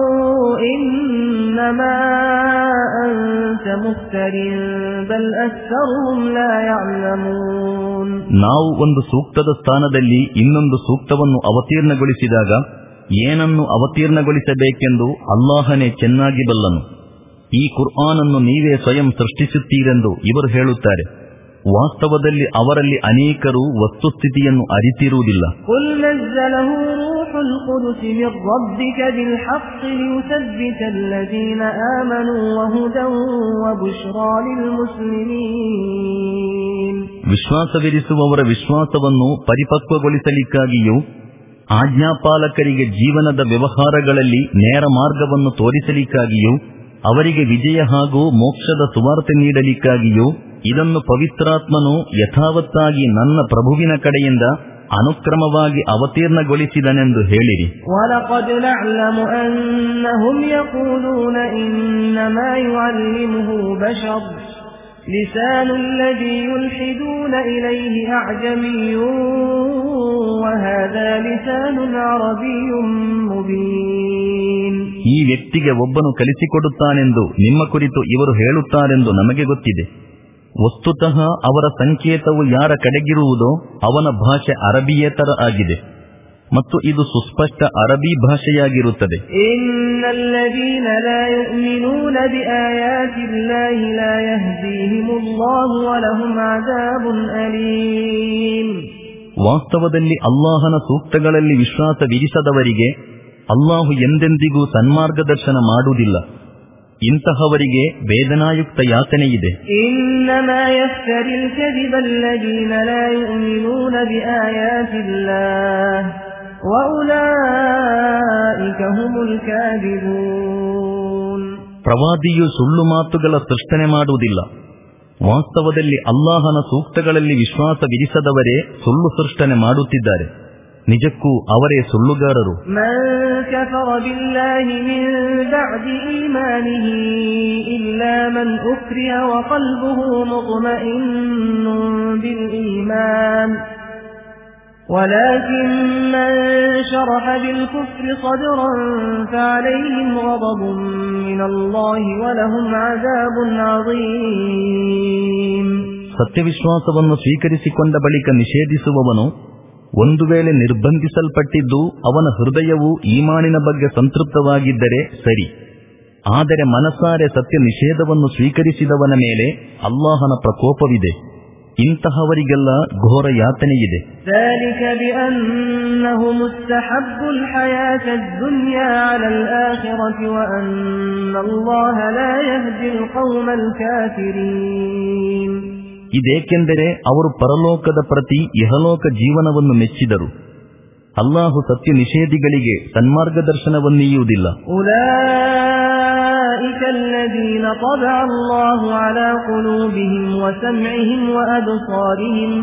ಇನ್ನಮಾ ಅಂತ ಮುಫ್ತರಿನ್ ಬಲ್ ಅಕ್ಸರುಹುಂ ಲಾ ಯಅಲಮೂನ್. ನಾವು ಒಂದು ಸೂಕ್ತದ ಸ್ಥಾನದಲ್ಲಿ ಇನ್ನೊಂದು ಸೂಕ್ತವನ್ನು ಅವತೀರ್ಣಗೊಳಿಸಿದಾಗ ಏನನ್ನು ಅವತೀರ್ಣಗೊಳಿಸಬೇಕೆಂದು ಅಲ್ಲಾಹನೇ ಚೆನ್ನಾಗಿ ಬಲ್ಲನು. ಈ ಕುರ್ಆನನ್ನು ನೀವೇ ಸ್ವಯಂ ಸೃಷ್ಟಿಸುತ್ತೀರೆಂದು ಇವರು ಹೇಳುತ್ತಾರೆ. ವಾಸ್ತವದಲ್ಲಿ ಅವರಲ್ಲಿ ಅನೇಕರು ವಸ್ತುಸ್ಥಿತಿಯನ್ನು ಅರಿತಿರುವುದಿಲ್ಲ. ಕುಲ್ ನzzಲಹು ರೂಹುಲ್ ಕುದುಸ್ ಮಿರ್ ರಬ್ಬಿಕ ಬಿಲ್ ಹಕ್ ಲಿಯುಸಬ್ಬಿತ ಅಲ್ಲದೀನ ಆಮನೂ ವಹುದನ್ ವಬುಶ್ರಾ ಲಿಲ್ ಮುಸ್ಲಿಮೀನ್. ವಿಶ್ವಾಸವಿರಿಸುವವರ ವಿಶ್ವಾಸವನ್ನು ಪರಿಪಕ್ವಗೊಳಿಸಲಿಕ್ಕಾಗಿಯೂ ಆಜ್ಞಾಪಾಲಕರಿಗೆ ಜೀವನದ ವ್ಯವಹಾರಗಳಲ್ಲಿ ನೇರ ಮಾರ್ಗವನ್ನು ತೋರಿಸಲಿಕ್ಕಾಗಿಯೂ ಅವರಿಗೆ ವಿಜಯ ಹಾಗೂ ಮೋಕ್ಷದ ಸುವಾರ್ತೆ ನೀಡಲಿಕ್ಕಾಗಿಯೂ ಇದನ್ನು ಪವಿತ್ರಾತ್ಮನು ಯಥಾವತ್ತಾಗಿ ನನ್ನ ಪ್ರಭುವಿನ ಕಡೆಯಿಂದ ಅನುಕ್ರಮವಾಗಿ ಅವತೀರ್ಣಗೊಳಿಸಿದನೆಂದು ಹೇಳಿರಿ. ವಲಕದ್ ನಅಲಮು ಅನ್ನಹುಂ ಯಖೂಲೂನ ಇನ್ನಮಾ ಯುಅಲ್ಲಿಮುಹು ಬಶರ್ ಲಿಸಾನು ಅಲ್ಲದೀ ಯುಲ್ಹಿದೂನ ಇಲೈಹಿ ಅಅಜಮಿಯ್ಯುನ್ ವಹಾದಾ ಲಿಸಾನುನ್ ಅರಬಿಯ್ಯುನ್ ಮುಬೀನ್. ಈ ವ್ಯಕ್ತಿಗೆ ಒಬ್ಬನು ಕಲಿಸಿಕೊಡುತ್ತಾನೆಂದು ನಿಮ್ಮ ಕುರಿತು ಇವರು ಹೇಳುತ್ತಾರೆಂದು ನಮಗೆ ಗೊತ್ತಿದೆ. ವಸ್ತುತಃ ಅವರ ಸಂಕೇತವು ಯಾರ ಕಡೆಗಿರುವುದೋ ಅವನ ಭಾಷೆ ಅರಬಿಯೇತರ ಆಗಿದೆ ಮತ್ತು ಇದು ಸುಸ್ಪಷ್ಟ ಅರಬಿ ಭಾಷೆಯಾಗಿರುತ್ತದೆ. ಇನ್ನಲ್ಲದೀನ ಲಾ ಯುಮಿನೂನ ಬಿಆಯಾತಿಲ್ಲಾಹಿ ಲಾ ಯಹ್ದೀಹಿಮುಲ್ಲಾಹು ವಲಹುಂ ಅದಾಬುನ್ ಅಲೀಮ್. ವಾಸ್ತವದಲ್ಲಿ ಅಲ್ಲಾಹನ ಸೂಕ್ತಗಳಲ್ಲಿ ವಿಶ್ವಾಸವಿರಿಸದವರಿಗೆ ಅಲ್ಲಾಹು ಎಂದೆಂದಿಗೂ ಸನ್ಮಾರ್ಗದರ್ಶನ ಮಾಡುವುದಿಲ್ಲ. ಇಂತಹವರಿಗೆ ವೇದನಾಯುಕ್ತ ಯಾತನೆಯಿದೆ. ಇನ್ನಮಾ ಯಫ್ತರಿಲ್ ಕದಿಬ ಅಲ್ಲದೀನ ಲಾ ಯುಮಿನೂನ ಬಿಆಯಾತಿಲ್ಲಾಹ್ ವಉಲೈಕ ಹುಮುಲ್ ಕಾದಿಬೂನ್. ಪ್ರವಾದಿಯು ಸುಳ್ಳು ಮಾತುಗಳ ಸೃಷ್ಟನೆ ಮಾಡುವುದಿಲ್ಲ. ವಾಸ್ತವದಲ್ಲಿ ಅಲ್ಲಾಹನ ಸೂಕ್ತಗಳಲ್ಲಿ ವಿಶ್ವಾಸವಿರಿಸದವರೇ ಸುಳ್ಳು ಸೃಷ್ಟನೆ ಮಾಡುತ್ತಿದ್ದಾರೆ. ನಿಜಕ್ಕೂ ಅವರೇ ಸುಳ್ಳುಗಾರರು. ಮನ್ ಕಫರ ಬಿಲ್ಲಾಹಿ ಮಿನ್ ಬಅದಿ ಈಮಾನಿಹಿ ಇಲ್ಲಾ ಮನ್ ಉಕ್ರಿಹ ವಕಲ್ಬುಹು ಮುತ್ಮಇನ್ನುನ್ ಬಿಲ್ ಈಮಾನ್ ولكن من شرح بالكفر صدرا فعليهم غضب من الله ولهم عذاب عظيم. ಸತ್ಯವಿಶ್ವಾಸವನ್ನು ಸ್ವೀಕರಿಸಿಕೊಂಡ ಬಳಿಕ ನಿಷೇಧಿಸುವವನು ಒಂದು ವೇಳೆ ನಿರ್ಬಂಧಿಸಲ್ಪಟ್ಟಿದ್ದು ಅವನ ಹೃದಯವು ಈಮಾನಿನ ಬಗ್ಗೆ ಸಂತೃಪ್ತವಾಗಿದ್ದರೆ ಸರಿ. ಆದರೆ ಮನಸಾರೆ ಸತ್ಯ ನಿಷೇಧವನ್ನು ಸ್ವೀಕರಿಸಿದವನ ಮೇಲೆ ಅಲ್ಲಾಹನ ಪ್ರಕೋಪವಿದೆ. ಇಂತಹವರಿಗೆಲ್ಲ ಘೋರ ಯಾತನೆಯಿದೆ. ذلك بأنهم استحبوا الحياة الدنيا على الآخرة وأن الله لا يهدي القوم الكافرين. ಇದೇಕೆಂದರೆ ಅವರು ಪರಲೋಕದ ಪ್ರತಿ ಇಹಲೋಕ ಜೀವನವನ್ನು ಮೆಚ್ಚಿದರು. ಅಲ್ಲಾಹು ಸತ್ಯ ನಿಷೇಧಿಗಳಿಗೆ ಸನ್ಮಾರ್ಗದರ್ಶನವನ್ನೀಯುವುದಿಲ್ಲ. ಉಲೈಕ ಅಲ್ಲದೀನ ತಬಅ ಅಲ್ಲಾಹು ಅಲಾ ಕುಲೂಬಿಹಿಂ ವಸಮ್ಇಹಿಂ ವಅಬ್ಸಾರಿಹಿಂ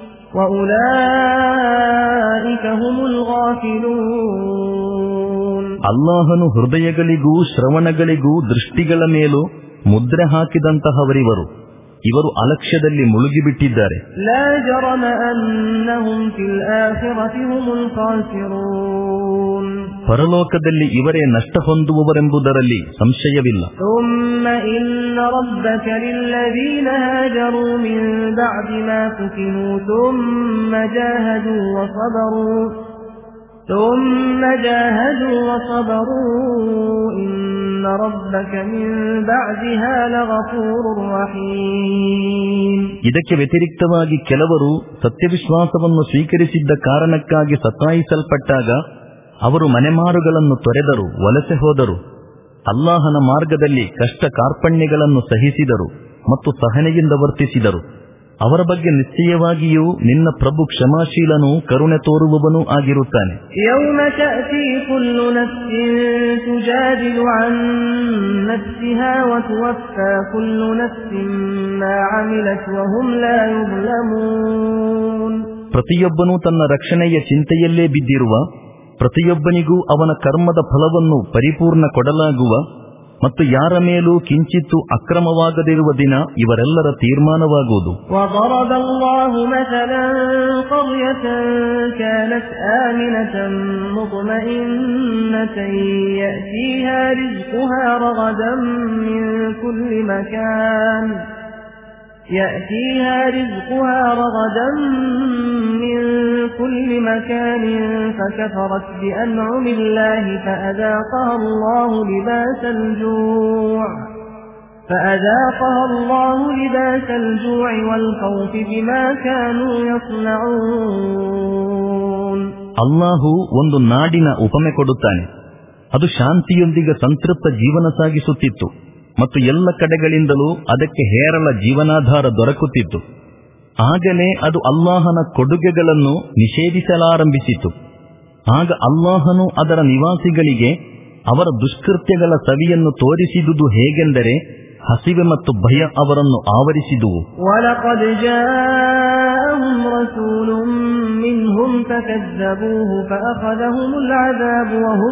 ವಉಲೈಕ ಹುಮುಲ್ ಗಾಫಿಲೂನ್. ಅಲ್ಲಾಹನು ಹೃದಯಗಳಿಗೂ ಶ್ರವಣಗಳಿಗೂ ದೃಷ್ಟಿಗಳ ಮೇಲೂ ಮುದ್ರೆ ಹಾಕಿದಂತಹವರಿವರು. ಇವರು ಅಲಕ್ಷ್ಯದಲ್ಲಿ ಮುಳುಗಿಬಿಟ್ಟಿದ್ದಾರೆ. ಲಾ ಜರಮ ಅನ್ನಹುಂ ಫಿಲ್ ಆಖಿರತಿ ಹುಮುಲ್ ಖಾಸಿರೂನ್. ಪರಲೋಕದಲ್ಲಿ ಇವರೇ ನಷ್ಟ ಹೊಂದುವವರೆಂಬುದರಲ್ಲಿ ಸಂಶಯವಿಲ್ಲ. ಥುಮ್ಮ ಇನ್ನ ರಬ್ಬಕ ಲಿಲ್ಲದೀನ ಹಾಜರೂ ಮಿನ್ ಬಅದಿ ಮಾ ಫುತಿನೂ ಥುಮ್ಮ ಜಾಹದೂ ವಸಬರೂ ثم جاهدوا وصبروا إن ربك من بعدها لغفور رحيم. ಇದಕ್ಕೆ ವ್ಯತಿರಿಕ್ತವಾಗಿ ಕೆಲವರು ಸತ್ಯವಿಶ್ವಾಸವನ್ನು ಸ್ವೀಕರಿಸಿದ್ದ ಕಾರಣಕ್ಕಾಗಿ ಸತಾಯಿಸಲ್ಪಟ್ಟಾಗ ಅವರು ಮನೆಮಾರುಗಳನ್ನು ತೊರೆದರು, ವಲಸೆ ಹೋದರು. ಅಲ್ಲಾಹನ ಮಾರ್ಗದಲ್ಲಿ ಕಷ್ಟ ಕಾರ್ಪಣ್ಯಗಳನ್ನು ಸಹಿಸಿದರು ಮತ್ತು ಸಹನೆಯಿಂದ ವರ್ತಿಸಿದರು. ಅವರ ಬಗ್ಗೆ ನಿಶ್ಚಯವಾಗಿಯೂ ನಿನ್ನ ಪ್ರಭು ಕ್ಷಮಾಶೀಲನೂ ಕರುಣೆ ತೋರುವವನೂ ಆಗಿರುತ್ತಾನೆ. ಯೌಮ ತಅತಿ ಕುಲ್ಲು ನಫ್ಸಿನ್ ತುಜಾದಿಲು ಅನ್ ನಫ್ಸಿಹಾ ವ ತುವಫಾ ಕುಲ್ಲು ನಫ್ಸಿನ್ ಮಾ ಅಮಿಲತ್ ವ ಹುಮ್ ಲಾ ಯುಜ್ಲಮೂನ್. ಪ್ರತಿಯೊಬ್ಬನೂ ತನ್ನ ರಕ್ಷಣೆಯ ಚಿಂತೆಯಲ್ಲೇ ಬಿದ್ದಿರುವ, ಪ್ರತಿಯೊಬ್ಬನಿಗೂ ಅವನ ಕರ್ಮದ ಫಲವನ್ನು ಪರಿಪೂರ್ಣ ಕೊಡಲಾಗುವ ಮತ್ತು ಯಾರ ಮೇಲೂ ಕಿಂಚಿತ್ತೂ ಅಕ್ರಮವಾಗದಿರುವ ದಿನ ಇವರೆಲ್ಲರ ತೀರ್ಮಾನವಾಗುವುದು. وضرب الله مثلا قرية كانت آمنة مطمئنة يأتيها رزقها رغدا من كل مكان يأتيها رزقها رغدا من كل مكان فكفرت بأنعم الله فأذاقها الله لباس الجوع فأذاقها الله لباس الجوع والخوف بما كانوا يصنعون. ಅಲ್ಲಾಹು ಒಂದು ನಾಡಿನ ಉಪಮೆ ಕೊಡುತ್ತಾನೆ. ಅದು ಶಾಂತಿಯೊಂದಿಗೆ ಸಂತೃಪ್ತ ಜೀವನ ಸಾಗಿಸುತ್ತಿತ್ತು ಮತ್ತು ಎಲ್ಲ ಕಡೆಗಳಿಂದಲೂ ಅದಕ್ಕೆ ಹೇರಳ ಜೀವನಾಧಾರ ದೊರಕುತ್ತಿತ್ತು. ಆಗಲೇ ಅದು ಅಲ್ಲಾಹನ ಕೊಡುಗೆಗಳನ್ನು ನಿಷೇಧಿಸಲಾರಂಭಿಸಿತು. ಆಗ ಅಲ್ಲಾಹನು ಅದರ ನಿವಾಸಿಗಳಿಗೆ ಅವರ ದುಷ್ಕೃತ್ಯಗಳ ಸವಿಯನ್ನು ತೋರಿಸಿದುದು ಹೇಗೆಂದರೆ ಹಸಿವೆ ಮತ್ತು ಭಯ ಅವರನ್ನು ಆವರಿಸಿದುವು. وَلَقَدْ جَاءَهُمْ رَسُولٌ مِّنْهُمْ فَكَذَّبُوهُ فَأَخَذَهُمُ الْعَذَابُ وَهُمْ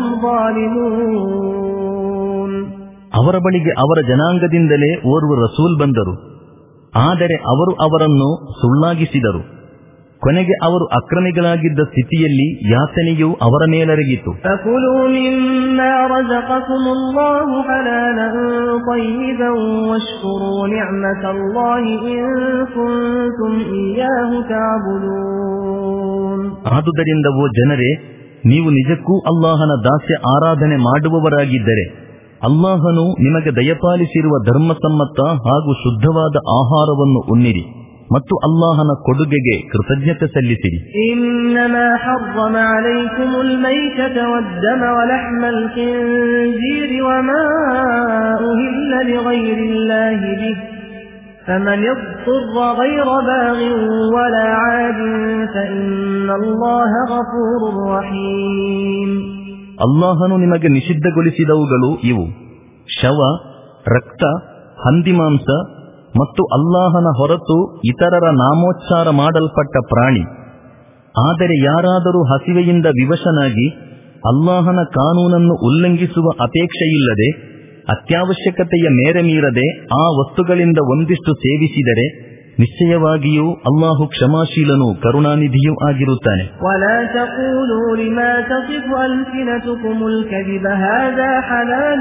ظَالِمُونَ. ಅವರ ಬಳಿಗೆ ಅವರ ಜನಾಂಗದಿಂದಲೇ ಓರ್ವ ರಸೂಲ್ ಬಂದರು, ಆದರೆ ಅವರು ಅವರನ್ನು ಸುಳ್ಳಾಗಿಸಿದರು. ಕೊನೆಗೆ ಅವರು ಅಕ್ರಮಿಗಳಾಗಿದ್ದ ಸ್ಥಿತಿಯಲ್ಲಿ ಯಾತನೆಯು ಅವರ ಮೇಲೆರಗಿತು. فَكُلُوا مِمَّا رَزَقَكُمُ اللَّهُ حَلَالًا طَيِّبًا وَاشْكُرُوا نِعْمَةَ اللَّهِ إِن كُنتُمْ إِيَّاهُ تَعْبُدُونَ. ಆದುದರಿಂದ ಓ ಜನರೇ, ನೀವು ನಿಜಕ್ಕೂ ಅಲ್ಲಾಹನ ದಾಸ್ಯ ಆರಾಧನೆ ಮಾಡುವವರಾಗಿದ್ದರೆ ಅಲ್ಲಾಹನು ನಿಮಗೆ ದಯಪಾಲಿಸಿರುವ ಧರ್ಮಸಮ್ಮತ ಹಾಗೂ ಶುದ್ಧವಾದ ಆಹಾರವನ್ನು ಉಣ್ಣಿರಿ ಮತ್ತು ಅಲ್ಲಾಹನ ಕೊಡುಗೆಗೆ ಕೃತಜ್ಞತೆ ಸಲ್ಲಿಸಿರಿ. إنما حرم عليكم الميتة والدم ولحم الخنزير وما أهل لغير الله به فمن اضطر غير باغ ولا عاد فإن الله غفور رحيم. ಅಲ್ಲಾಹನು ನಿಮಗೆ ನಿಷಿದ್ಧಗೊಳಿಸಿದವುಗಳು ಇವು: ಶವ, ರಕ್ತ, ಹಂದಿಮಾಂಸ ಮತ್ತು ಅಲ್ಲಾಹನ ಹೊರತು ಇತರರ ನಾಮೋಚ್ಚಾರ ಮಾಡಲ್ಪಟ್ಟ ಪ್ರಾಣಿ. ಆದರೆ ಯಾರಾದರೂ ಹಸಿವೆಯಿಂದ ವಿವಶನಾಗಿ ಅಲ್ಲಾಹನ ಕಾನೂನನ್ನು ಉಲ್ಲಂಘಿಸುವ ಅಪೇಕ್ಷೆಯಿಲ್ಲದೆ ಅತ್ಯವಶ್ಯಕತೆಯ ಮೇರೆ ಮೀರದೆ ಆ ವಸ್ತುಗಳಿಂದ ಒಂದಿಷ್ಟು ಸೇವಿಸಿದರೆ ನಿಶ್ಚಯವಾಗಿಯೂ ಅಲ್ಲಾಹು ಕ್ಷಮಾಶೀಲನೂ ಕರುಣಾನಿಧಿಯೂ ಆಗಿರುತ್ತಾನೆ. ولا تقولوا لما تصف ألسنتكم الكذب هذا حلال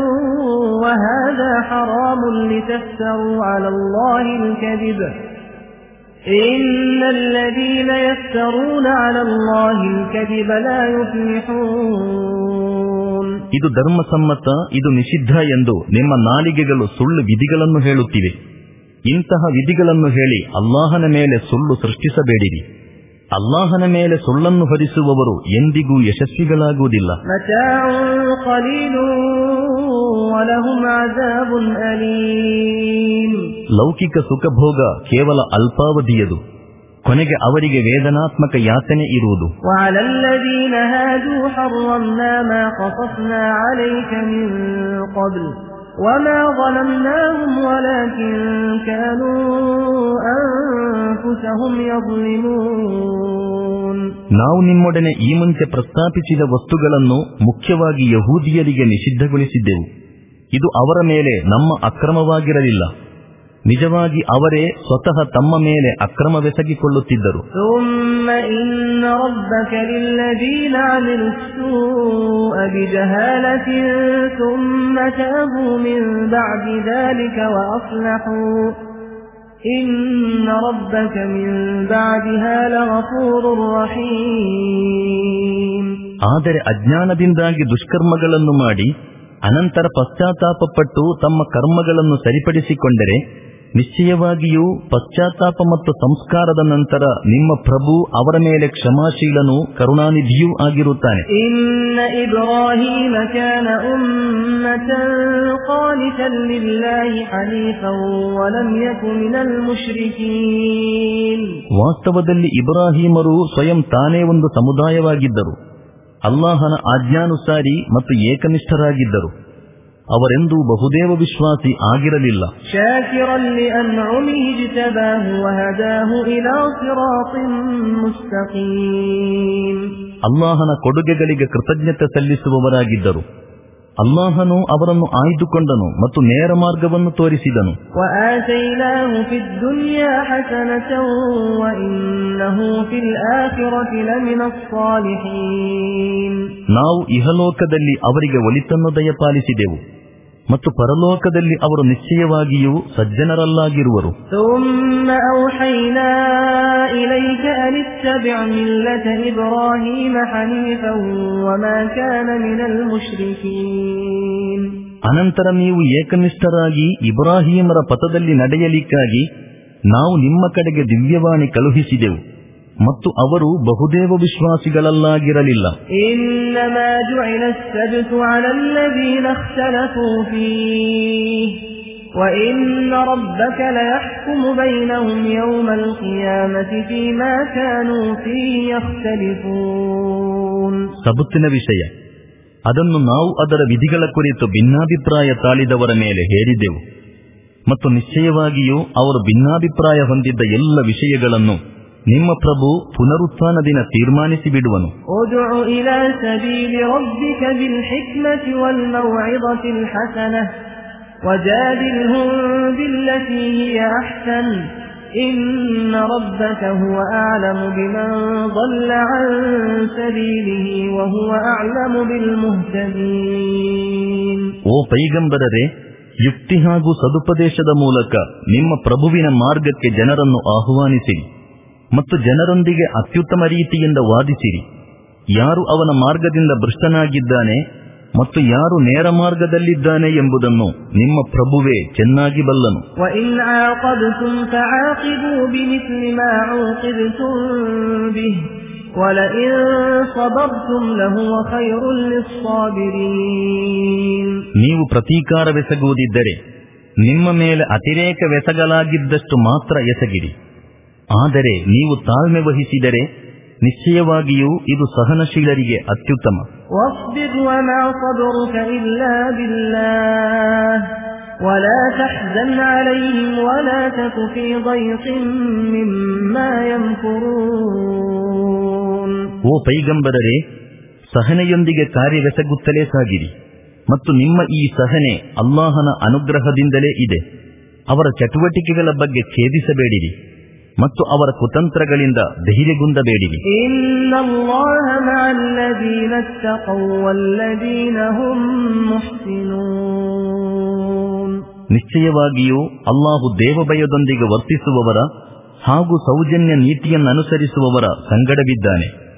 وهذا حرام لتفتروا على الله الكذب إن الذين يفترون على الله الكذب لا يفلحون. ಇದು ಧರ್ಮಸಮ್ಮತ, ಇದು ನಿಷಿದ್ಧ ಎಂದು ನಿಮ್ಮ ನಾಲಿಗೆಗಳು ಸುಳ್ಳು ವಿಧಿಗಳನ್ನು ಹೇಳುತ್ತಿವೆ. ಇಂತಹ ವಿಧಿಗಳನ್ನು ಹೇಳಿ ಅಲ್ಲಾಹನ ಮೇಲೆ ಸುಳ್ಳು ಸೃಷ್ಟಿಸಬೇಡಿರಿ. ಅಲ್ಲಾಹನ ಮೇಲೆ ಸುಳ್ಳನ್ನು ಹೊರಿಸುವವರು ಎಂದಿಗೂ ಯಶಸ್ವಿಗಳಾಗುವುದಿಲ್ಲ. ಲೌಕಿಕ ಸುಖಭೋಗ ಕೇವಲ ಅಲ್ಪಾವಧಿಯದು, ಕೊನೆಗೆ ಅವರಿಗೆ ವೇದನಾತ್ಮಕ ಯಾತನೆ ಇರುವುದು. وما ظلمناهم ولكن كانوا أنفسهم يظلمون. ನಾವು ನಿಮ್ಮೊಡನೆ ಈ ಮುಂಚೆ ಪ್ರಸ್ತಾಪಿಸಿದ ವಸ್ತುಗಳನ್ನು ಮುಖ್ಯವಾಗಿ ಯಹೂದಿಯರಿಗೆ ನಿಷಿದ್ಧಗೊಳಿಸಿದ್ದೆವು. ಇದು ಅವರ ಮೇಲೆ ನಮ್ಮ ಅಕ್ರಮವಾಗಿರಲಿಲ್ಲ, ನಿಜವಾಗಿ ಅವರೇ ಸ್ವತಃ ತಮ್ಮ ಮೇಲೆ ಅಕ್ರಮವೆಸಗಿಕೊಳ್ಳುತ್ತಿದ್ದರು. ثم إن ربك للذين عملوا السوء بجهالة ثم تابوا من بعد ذلك وأصلحوا إن ربك من بعدها لغفور رحيم. ಆದರೆ ಅಜ್ಞಾನದಿಂದಾಗಿ ದುಷ್ಕರ್ಮಗಳನ್ನು ಮಾಡಿ ಅನಂತರ ಪಶ್ಚಾತ್ತಾಪಪಟ್ಟು ತಮ್ಮ ಕರ್ಮಗಳನ್ನು ಸರಿಪಡಿಸಿಕೊಂಡರೆ ನಿಶ್ಚಯವಾಗಿಯೂ ಪಶ್ಚಾತ್ತಾಪ ಮತ್ತು ಸಂಸ್ಕಾರದ ನಂತರ ನಿಮ್ಮ ಪ್ರಭು ಅವರ ಮೇಲೆ ಕ್ಷಮಾಶೀಲನೂ ಕರುಣಾನಿಧಿಯೂ ಆಗಿರುತ್ತಾನೆ. ಇನ್ನ ಇಬ್ರಾಹೀಮ ಕಾನ ಉಮ್ಮತನ್ ಖಾನಿತನ್ ಲಿಲ್ಲಾಹಿ ಹನೀಫನ್ ವಲಂ ಯಕು ಮಿನಲ್ ಮುಶ್ರಿಕೀನ್. ವಾಸ್ತವದಲ್ಲಿ ಇಬ್ರಾಹೀಮರು ಸ್ವಯಂ ತಾನೇ ಒಂದು ಸಮುದಾಯವಾಗಿದ್ದರು, ಅಲ್ಲಾಹನ ಆಜ್ಞಾನುಸಾರಿ ಮತ್ತು ಏಕನಿಷ್ಠರಾಗಿದ್ದರು. ಅವರೆಂದೂ ಬಹುದೇವ ವಿಶ್ವಾಸಿ ಆಗಿರಲಿಲ್ಲ. ಅಲ್ಲಾಹನ ಕೊಡುಗೆಗಳಿಗೆ ಕೃತಜ್ಞತೆ ಸಲ್ಲಿಸುವವರಾಗಿದ್ದರು. ಅಲ್ಲಾಹನು ಅವರನ್ನು ಆಯ್ದುಕೊಂಡನು ಮತ್ತು ನೇರ ಮಾರ್ಗವನ್ನು ತೋರಿಸಿದನು. ನಾವು ಇಹಲೋಕದಲ್ಲಿ ಅವರಿಗೆ ಒಳಿತನ್ನು ದಯಪಾಲಿಸಿದೆವು ಮತ್ತು ಪರಲೋಕದಲ್ಲಿ ಅವರು ನಿಶ್ಚಯವಾಗಿಯೂ ಸಜ್ಜನರಲ್ಲಾಗಿರುವರು. ಅನಂತರ ನೀವು ಏಕನಿಷ್ಠರಾಗಿ ಇಬ್ರಾಹೀಮರ ಪಥದಲ್ಲಿ ನಡೆಯಲಿಕ್ಕಾಗಿ ನಾವು ನಿಮ್ಮ ಕಡೆಗೆ ದಿವ್ಯವಾಣಿ ಕಳುಹಿಸಿದೆವು ಮತ್ತು ಅವರು ಬಹುದೇವ ವಿಶ್ವಾಸಿಗಳಲ್ಲಾಗಿರಲಿಲ್ಲ. ಸಬತ್ತಿನ ವಿಷಯ, ಅದನ್ನು ನಾವು ಅದರ ವಿಧಿಗಳ ಕುರಿತು ಭಿನ್ನಾಭಿಪ್ರಾಯ ತಾಳಿದವರ ಮೇಲೆ ಹೇರಿದೆವು ಮತ್ತು ನಿಶ್ಚಯವಾಗಿಯೂ ಅವರು ಭಿನ್ನಾಭಿಪ್ರಾಯ ಹೊಂದಿದ್ದ ಎಲ್ಲ ವಿಷಯಗಳನ್ನು ನಿಮ್ಮ ಪ್ರಭು ಪುನರುತ್ಥಾನ ದಿನ ತೀರ್ಮಾನಿಸಿ ಬಿಡುವನು. ಓ ಪೈಗಂಬರರೇ, ಯುಕ್ತಿ ಹಾಗೂ ಸದುಪದೇಶದ ಮೂಲಕ ನಿಮ್ಮ ಪ್ರಭುವಿನ ಮಾರ್ಗಕ್ಕೆ ಜನರನ್ನು ಆಹ್ವಾನಿಸಿರಿ ಮತ್ತು ಜನರೊಂದಿಗೆ ಅತ್ಯುತ್ತಮ ರೀತಿಯಿಂದ ವಾದಿಸಿರಿ. ಯಾರು ಅವನ ಮಾರ್ಗದಿಂದ ಭ್ರಷ್ಟನಾಗಿದ್ದಾನೆ ಮತ್ತು ಯಾರು ನೇರ ಮಾರ್ಗದಲ್ಲಿದ್ದಾನೆ ಎಂಬುದನ್ನು ನಿಮ್ಮ ಪ್ರಭುವೇ ಚೆನ್ನಾಗಿ ಬಲ್ಲನು. ನೀವು ಪ್ರತೀಕಾರವೆಸಗುವುದಿದ್ದರೆ ನಿಮ್ಮ ಮೇಲೆ ಅತಿರೇಕವೆಸಗಲಾಗಿದ್ದಷ್ಟು ಮಾತ್ರ ಎಸಗಿರಿ. ಆದರೆ ನೀವು ತಾಳ್ಮೆ ವಹಿಸಿದರೆ ನಿಶ್ಚಯವಾಗಿಯೂ ಇದು ಸಹನಶೀಲರಿಗೆ ಅತ್ಯುತ್ತಮ. ಓ ಪೈಗಂಬರರೇ, ಸಹನೆಯೊಂದಿಗೆ ಕಾರ್ಯವೆಸಗುತ್ತಲೇ ಸಾಗಿರಿ ಮತ್ತು ನಿಮ್ಮ ಈ ಸಹನೆ ಅಲ್ಲಾಹನ ಅನುಗ್ರಹದಿಂದಲೇ ಇದೆ. ಅವರ ಚಟುವಟಿಕೆಗಳ ಬಗ್ಗೆ ಖೇದಿಸಬೇಡಿರಿ ಮತ್ತು ಅವರ ಕುತಂತ್ರಗಳಿಂದ ಧೈರ್ಯಗುಂದಬೇಡಿರಿ. ನಿಶ್ಚಯವಾಗಿಯೂ ಅಲ್ಲಾಹು ದೇವಭಯದೊಂದಿಗೆ ವರ್ತಿಸುವವರ ಹಾಗೂ ಸೌಜನ್ಯ ನೀತಿಯನ್ನನುಸರಿಸುವವರ ಸಂಗಡವಿದ್ದಾನೆ.